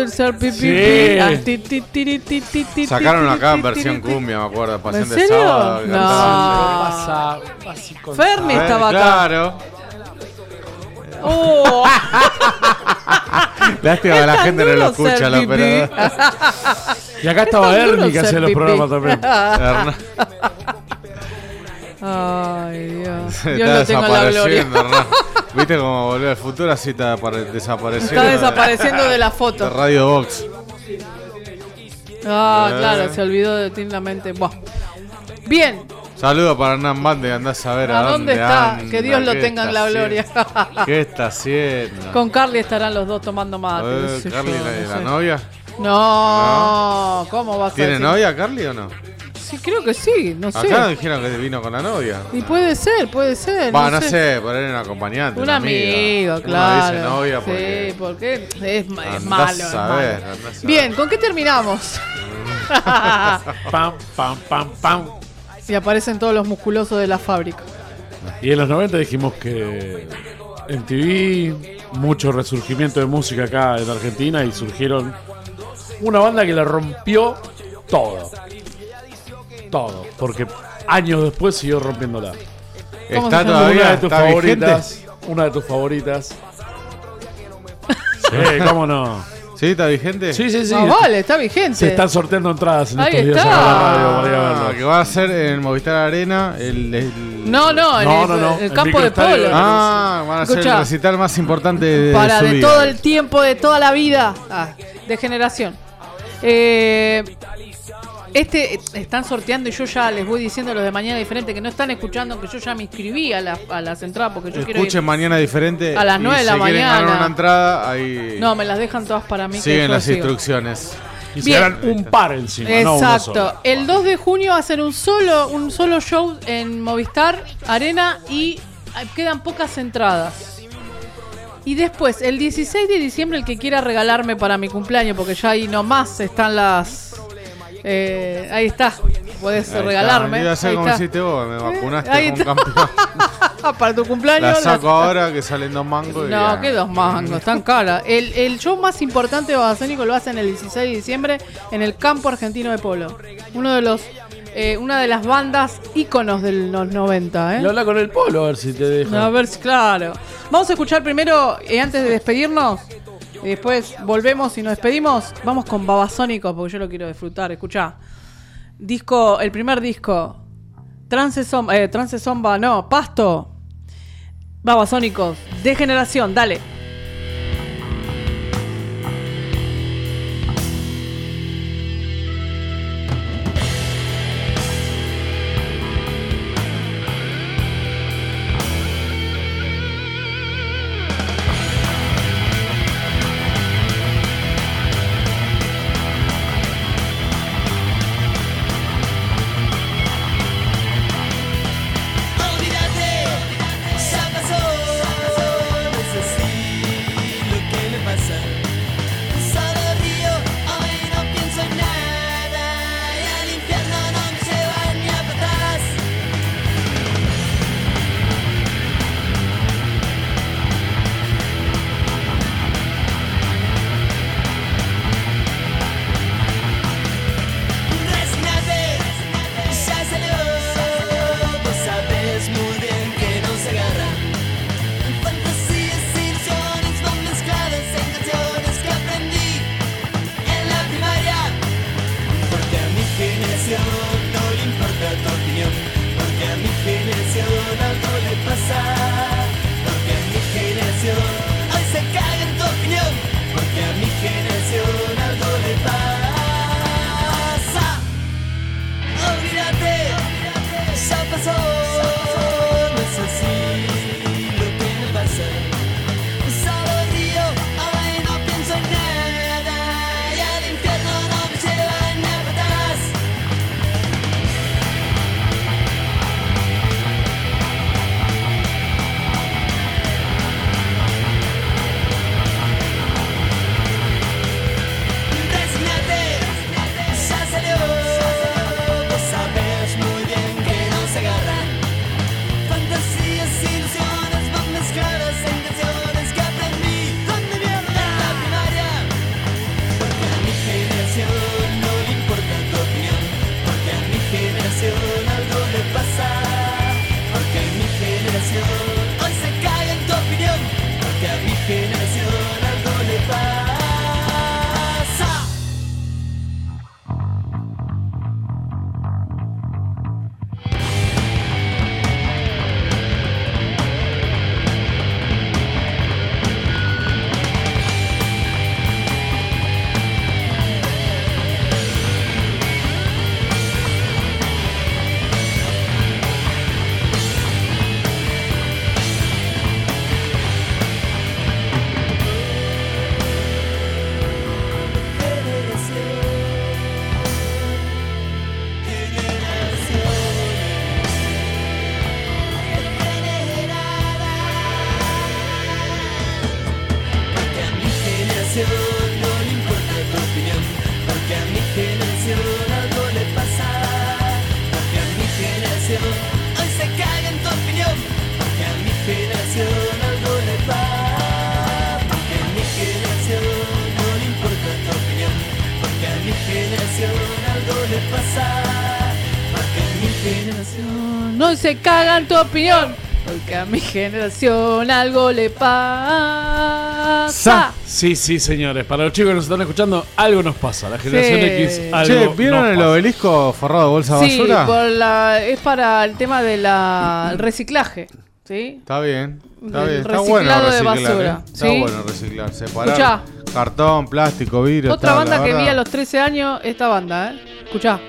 Sí. Sacaron acá versión cumbia, me acuerdo. Pasión ¿En de serio? sábado. No. Fermi estaba acá. Claro. Oh. Lástima que la gente no lo escucha, la operadora. Y acá estaba Ernie que hacía los programas también. Ay, Dios. Dios Está lo tenga en la gloria. Hernán. ¿Viste cómo volvió al futuro? Así está desapareciendo. Está desapareciendo de la foto. De Radio Box. Claro, se olvidó de ti la mente. Buah. Bien. Saludos para Hernán Bande, andás a ver ¿A dónde está? anda, Que Dios lo tenga en la gloria. ¿Qué está haciendo? Con Carly estarán los dos tomando mate. ¿Carly la novia? No, ¿cómo va a ser? ¿Tiene novia Carly o no? Sí, creo que sí, no sé. Acá dijeron que vino con la novia. Y puede ser. No sé, por él un acompañante. Un amigo, claro. Uno dice novia porque... Sí, porque es malo. Andás Bien, ¿con qué terminamos? Pam, pam, pam, pam. Y aparecen todos los musculosos de la fábrica. Y en los 90 dijimos que en TV mucho resurgimiento de música acá en Argentina y surgieron una banda que la rompió todo. Todo, porque años después siguió rompiéndola. Está todavía, una de tus está favoritas. vigente. Una de tus favoritas. Sí, cómo no. ¿Sí? ¿Está vigente? Sí. Vale, está vigente. Se están sorteando entradas en Ahí estos días está. acá en la radio para ir a verlo. Que va a ser en Movistar Arena No, en el campo de polo. Van a ser el recital más importante de Para su de vida. todo el tiempo, de toda la vida. De generación. Están sorteando y yo ya les voy diciendo a los de Mañana Diferente que no están escuchando, que yo ya me inscribí a las entradas porque yo quiero ir Escuchen Mañana Diferente. a las 9 de la si quieren ganar mañana. una entrada, ahí No, me las dejan todas para mí. siguen que yo las sigo. instrucciones. Y se harán un par encima, no uno Exacto. solo. El 2 de junio hacen un solo show en Movistar Arena y quedan pocas entradas. Y después, el 16 de diciembre, el que quiera regalarme para mi cumpleaños, porque ya ahí nomás están las... ahí está, podés regalarme. Iba a ser Ahí como está. hiciste vos, me vacunaste Ahí como está. campeón. Para tu cumpleaños. La saco ahora que salen 2 mangos. y No, ya. que 2 mangos, tan cara. El show más importante de Babasónico lo hacen el 16 de diciembre en el Campo Argentino de Polo. Una de las bandas íconos de los 90, Y habla con el Polo a ver si te deja. A ver si, claro. Vamos a escuchar primero, antes de despedirnos, y después volvemos y nos despedimos. Vamos con Babasónicos, porque yo lo quiero disfrutar. Escuchá. El primer disco. Trance Zomba, no, Pasto. Babasónicos, Degeneración, dale. Olvídate, ya pasó, no es así lo que me pasa. Solo río, hoy no pienso en nada y al infierno no me llevan ni a patas. Resignate, ya salió, vos sabés muy bien que no se agarra. Fantasías, ilusiones van mezcladas en canciones que aprendí en la primaria. Porque a mi generación no le importa tu opinión, porque a mi generación algo le pasa. Porque a mi generación hoy se caga en tu opinión, porque a mi generación algo le pasa. Olvídate, ya pasó, no es así lo que me pasa. Solo río, hoy no pienso en nada y al infierno no me llevan ni a patas. Resignate, ya salió, vos sabés muy bien que no se agarran. Fantasías, ilusiones van mezcladas en canciones que aprendí donde mierda en la primaria. Porque a mi generación no le importa tu opinión, porque a mi generación algo le pasa. Porque a mi generación hoy se caga en tu opinión, porque a mi generación algo le pasa. Porque a mi generación no le importa tu opinión, porque a mi generación algo le pasa. Porque a mi generación hoy se caga en tu opinión, porque a mi generación algo le pasa. Porque a mi generación no le importa tu opinión, porque a mi generación algo le pasa. Porque a mi generación No se cagan tu opinión, porque a mi generación algo le pasa. Sí, señores. Para los chicos que nos están escuchando, algo nos pasa. La generación X, algo Che, ¿vieron nos el pasa. obelisco forrado de bolsa de Sí, basura? es para el tema del reciclaje. ¿Sí? Está bien, está Del bien. Está bueno reciclado de reciclar, basura, Está ¿sí? bueno reciclar. Separar Escuchá. cartón, plástico, vidrio. Otra tal, banda la que vi verdad. a los 13 años, esta banda, Escuchá.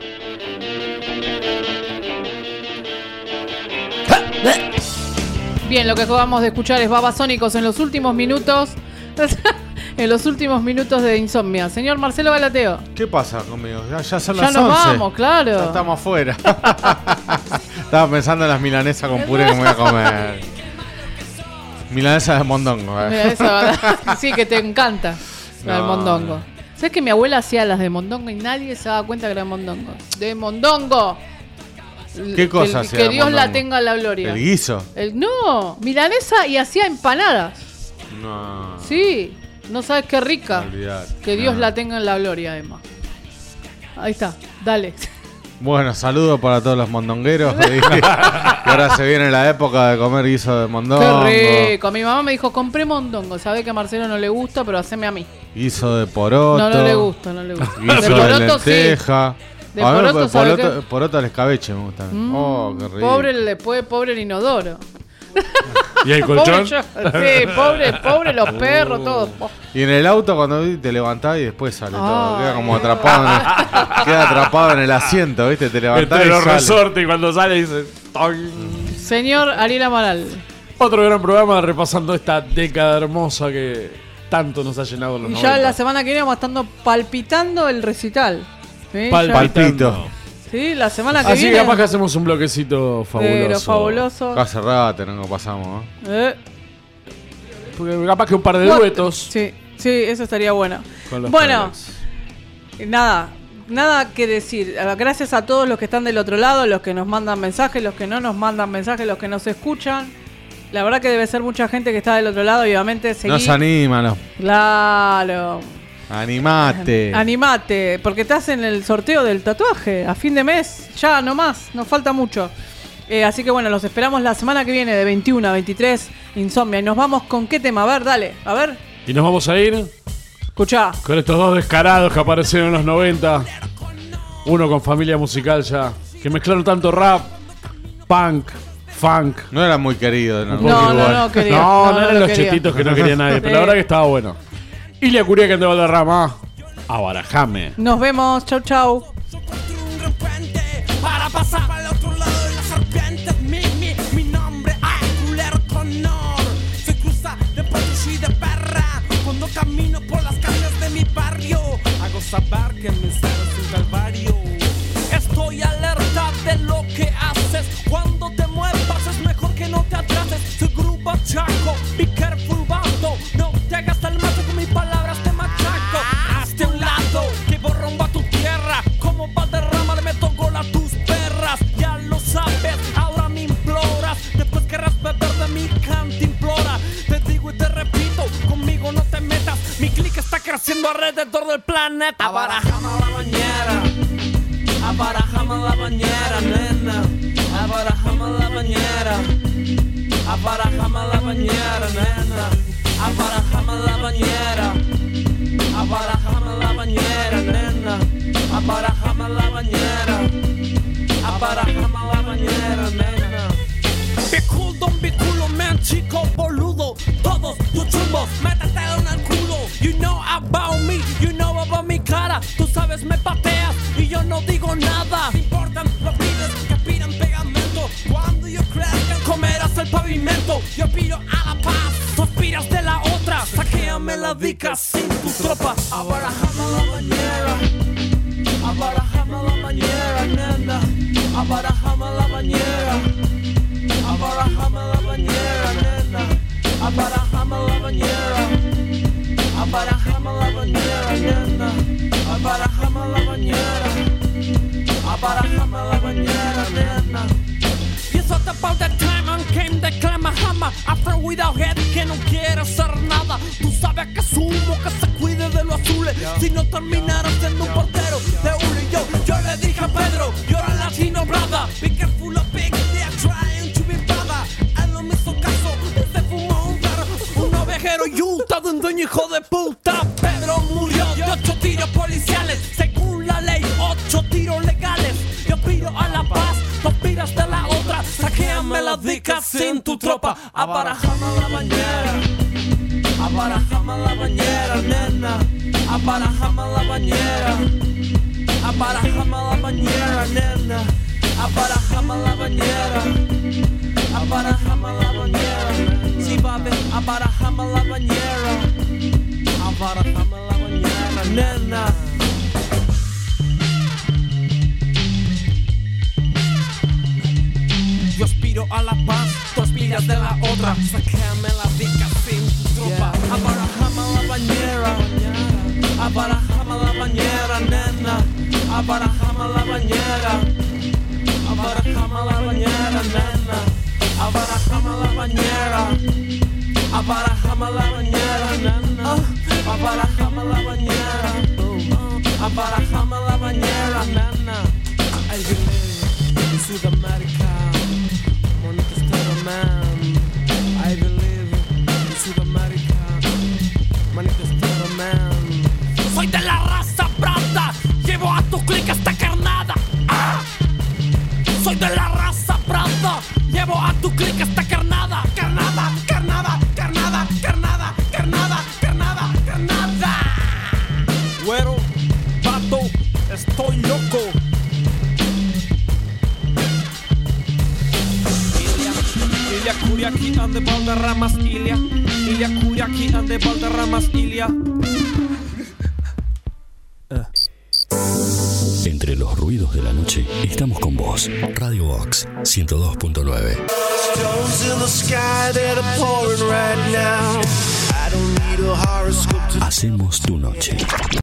Bien, lo que acabamos de escuchar es Babasónicos en los últimos minutos. En los últimos minutos de Insomnia. Señor Marcelo Galateo. ¿Qué pasa conmigo? Ya son las 11. Ya nos vamos, claro. Ya estamos afuera. Estaba pensando en las milanesas con puré que me voy a comer. Milanesas de mondongo. Sí, que te encanta la del mondongo. ¿Sabes que mi abuela hacía las de mondongo y nadie se daba cuenta que era de mondongo? ¡De mondongo! ¿Qué cosa hacía? Que Dios la tenga en la gloria. ¿El guiso? No, milanesa y hacía empanadas. No. Sí, no sabes qué rica. Olvidate. Que Dios la tenga en la gloria, además. Ahí está, dale. Bueno, saludos para todos los mondongueros. Que ahora se viene la época de comer guiso de mondongo. Qué rico. Mi mamá me dijo, compré mondongo. Sabe que a Marcelo no le gusta, pero haceme a mí. Guiso de poroto. No le gusta. Guiso de lenteja. Sí. De poroto, poroto al escabeche me gusta. Oh, qué rico. Pobre el inodoro. ¿Y el colchón? Sí, pobre los perros, todos. Y en el auto cuando te levantás y después sale todo. Queda como atrapado en el asiento, ¿viste? Te levantás entre y los sale. resortes y cuando sale dice... Señor Ariel Amaral. Otro gran programa repasando esta década hermosa que tanto nos ha llenado los Y 90. ya la semana que viene vamos estando palpitando el recital. ¿Sí? Palpito. Sí, la semana que Así viene. Así capaz que hacemos un bloquecito fabuloso. Pero fabuloso. Hace rato no pasamos, Porque capaz que un par de duetos. Sí, eso estaría bueno. Bueno, nada que decir. Gracias a todos los que están del otro lado, los que nos mandan mensajes, los que no nos mandan mensajes, los que nos escuchan. La verdad que debe ser mucha gente que está del otro lado y obviamente seguir. Nos animan. Claro. Animate, porque estás en el sorteo del tatuaje a fin de mes, ya no más, nos falta mucho. Así que bueno, los esperamos la semana que viene de 21 a 23, Insomnia. Y nos vamos con qué tema, a ver, dale, a ver. Y nos vamos a ir, escuchá, con estos dos descarados que aparecieron en los 90. Uno con Familia Musical ya, que mezclaron tanto rap, punk, funk. No era muy querido. No quería. No eran los chetitos que no quería nadie, pero la verdad que estaba bueno. Ilia Curiaca de Valderrama, abarajame. Nos vemos, chau. Para pasar al otro lado de la serpiente, mi nombre es culero con honor. Soy cruza de patrullo y de perra. Cuando camino por las calles de mi barrio, hago saber que el mensaje es un calvario. Estoy alerta de lo que haces. Cuando te muevas es mejor que no te atrases. Soy grupo chaco, be careful vato. No te hagas el macho con mis palabras te machaco. Hazte a un lado, que borromba tu tierra. Como Valderrama le meto gol a tus perras. Ya lo sabes, ahora me imploras. Después querrás beber de mi cantimplora. Te digo y te repito, conmigo no te metas. Mi click está creciendo alrededor del planeta. Abarajame la bañera. Abarajame la bañera, nena. Abarajame la bañera. Abarajame la bañera, nena. Abarajame la bañera. Abarajame la bañera, nena. Abarajame la bañera. Abarajame la bañera, nena. Be cool, don't be cool, man, chico boludo. Todos tus chumbos, métete en el culo. You know about me, you know about mi cara. Tú sabes, me pateas y yo no digo nada. Importan los pibes que aspiran pegamento. Cuando yo crezca comerás el pavimento. Yo pido a la paz, tú aspiras de la otra. Saquéame la dica sin tu tropa. Abarajame la bañera. Abarajame la bañera, nena. Abarajame la bañera. Abarajame la bañera, nena. Abarajame la bañera. Abarajame la bañera, nena. Abarajame la bañera. Abarajame la bañera, nena. It's all about that time and came the clamahama. After without head que no quiere hacer nada. Tú sabes que sumo que se cuide de los azules. Si no terminara siendo un portero de uno y yo le dije a Pedro, you're a Latino brother. Be careful of pigs, they are trying to be brother. Él no me hizo caso, él se fumó un perro. Un ovejero y un dueño hijo de puta. Pedro murió de 8 tiros policiales. Según la ley, 8 tiros legales. Yo pido a la paz, tú pidas de la otra. Saquéame la dica sin tu tropa. Abarajame la bañera. Abarajame la bañera, nena. Abarajame la bañera. Abarajama la bañera, nena. Abarajama la bañera. Abarajama la bañera. Si va a ver, abarajama la bañera. Abarajama la bañera, nena. Yo aspiro a la paz, tú aspiras de la otra. Sácame la dica sin tropa. Abarajama la bañera. Abarajama la bañera, nena. Abarajama la bañera. Abarajama la bañera, nena. Abarajama la bañera. Abarajama la bañera, nena. Abarajama la bañera. Abarajama la bañera, nena. I believe in South America. Monito Estero Man. I believe in South America. Monito Estero Man. Soy de la raza Prata. Llevo a tu clica esta carnada. ¡Ah! Soy de la raza Prata. Llevo a tu clica esta carnada. Carnada, carnada, carnada, carnada, carnada, carnada, carnada. Güero, pato, estoy loco. Ilia Curiaqui ande Valderramas, Ilia. Ilia Curiaqui ande Valderramas, Ilia. Entre los ruidos de la noche, estamos con vos. Radio Box 102.9. Stones in the sky that are pouring right now. I don't need a horoscope to Hacemos tu noche.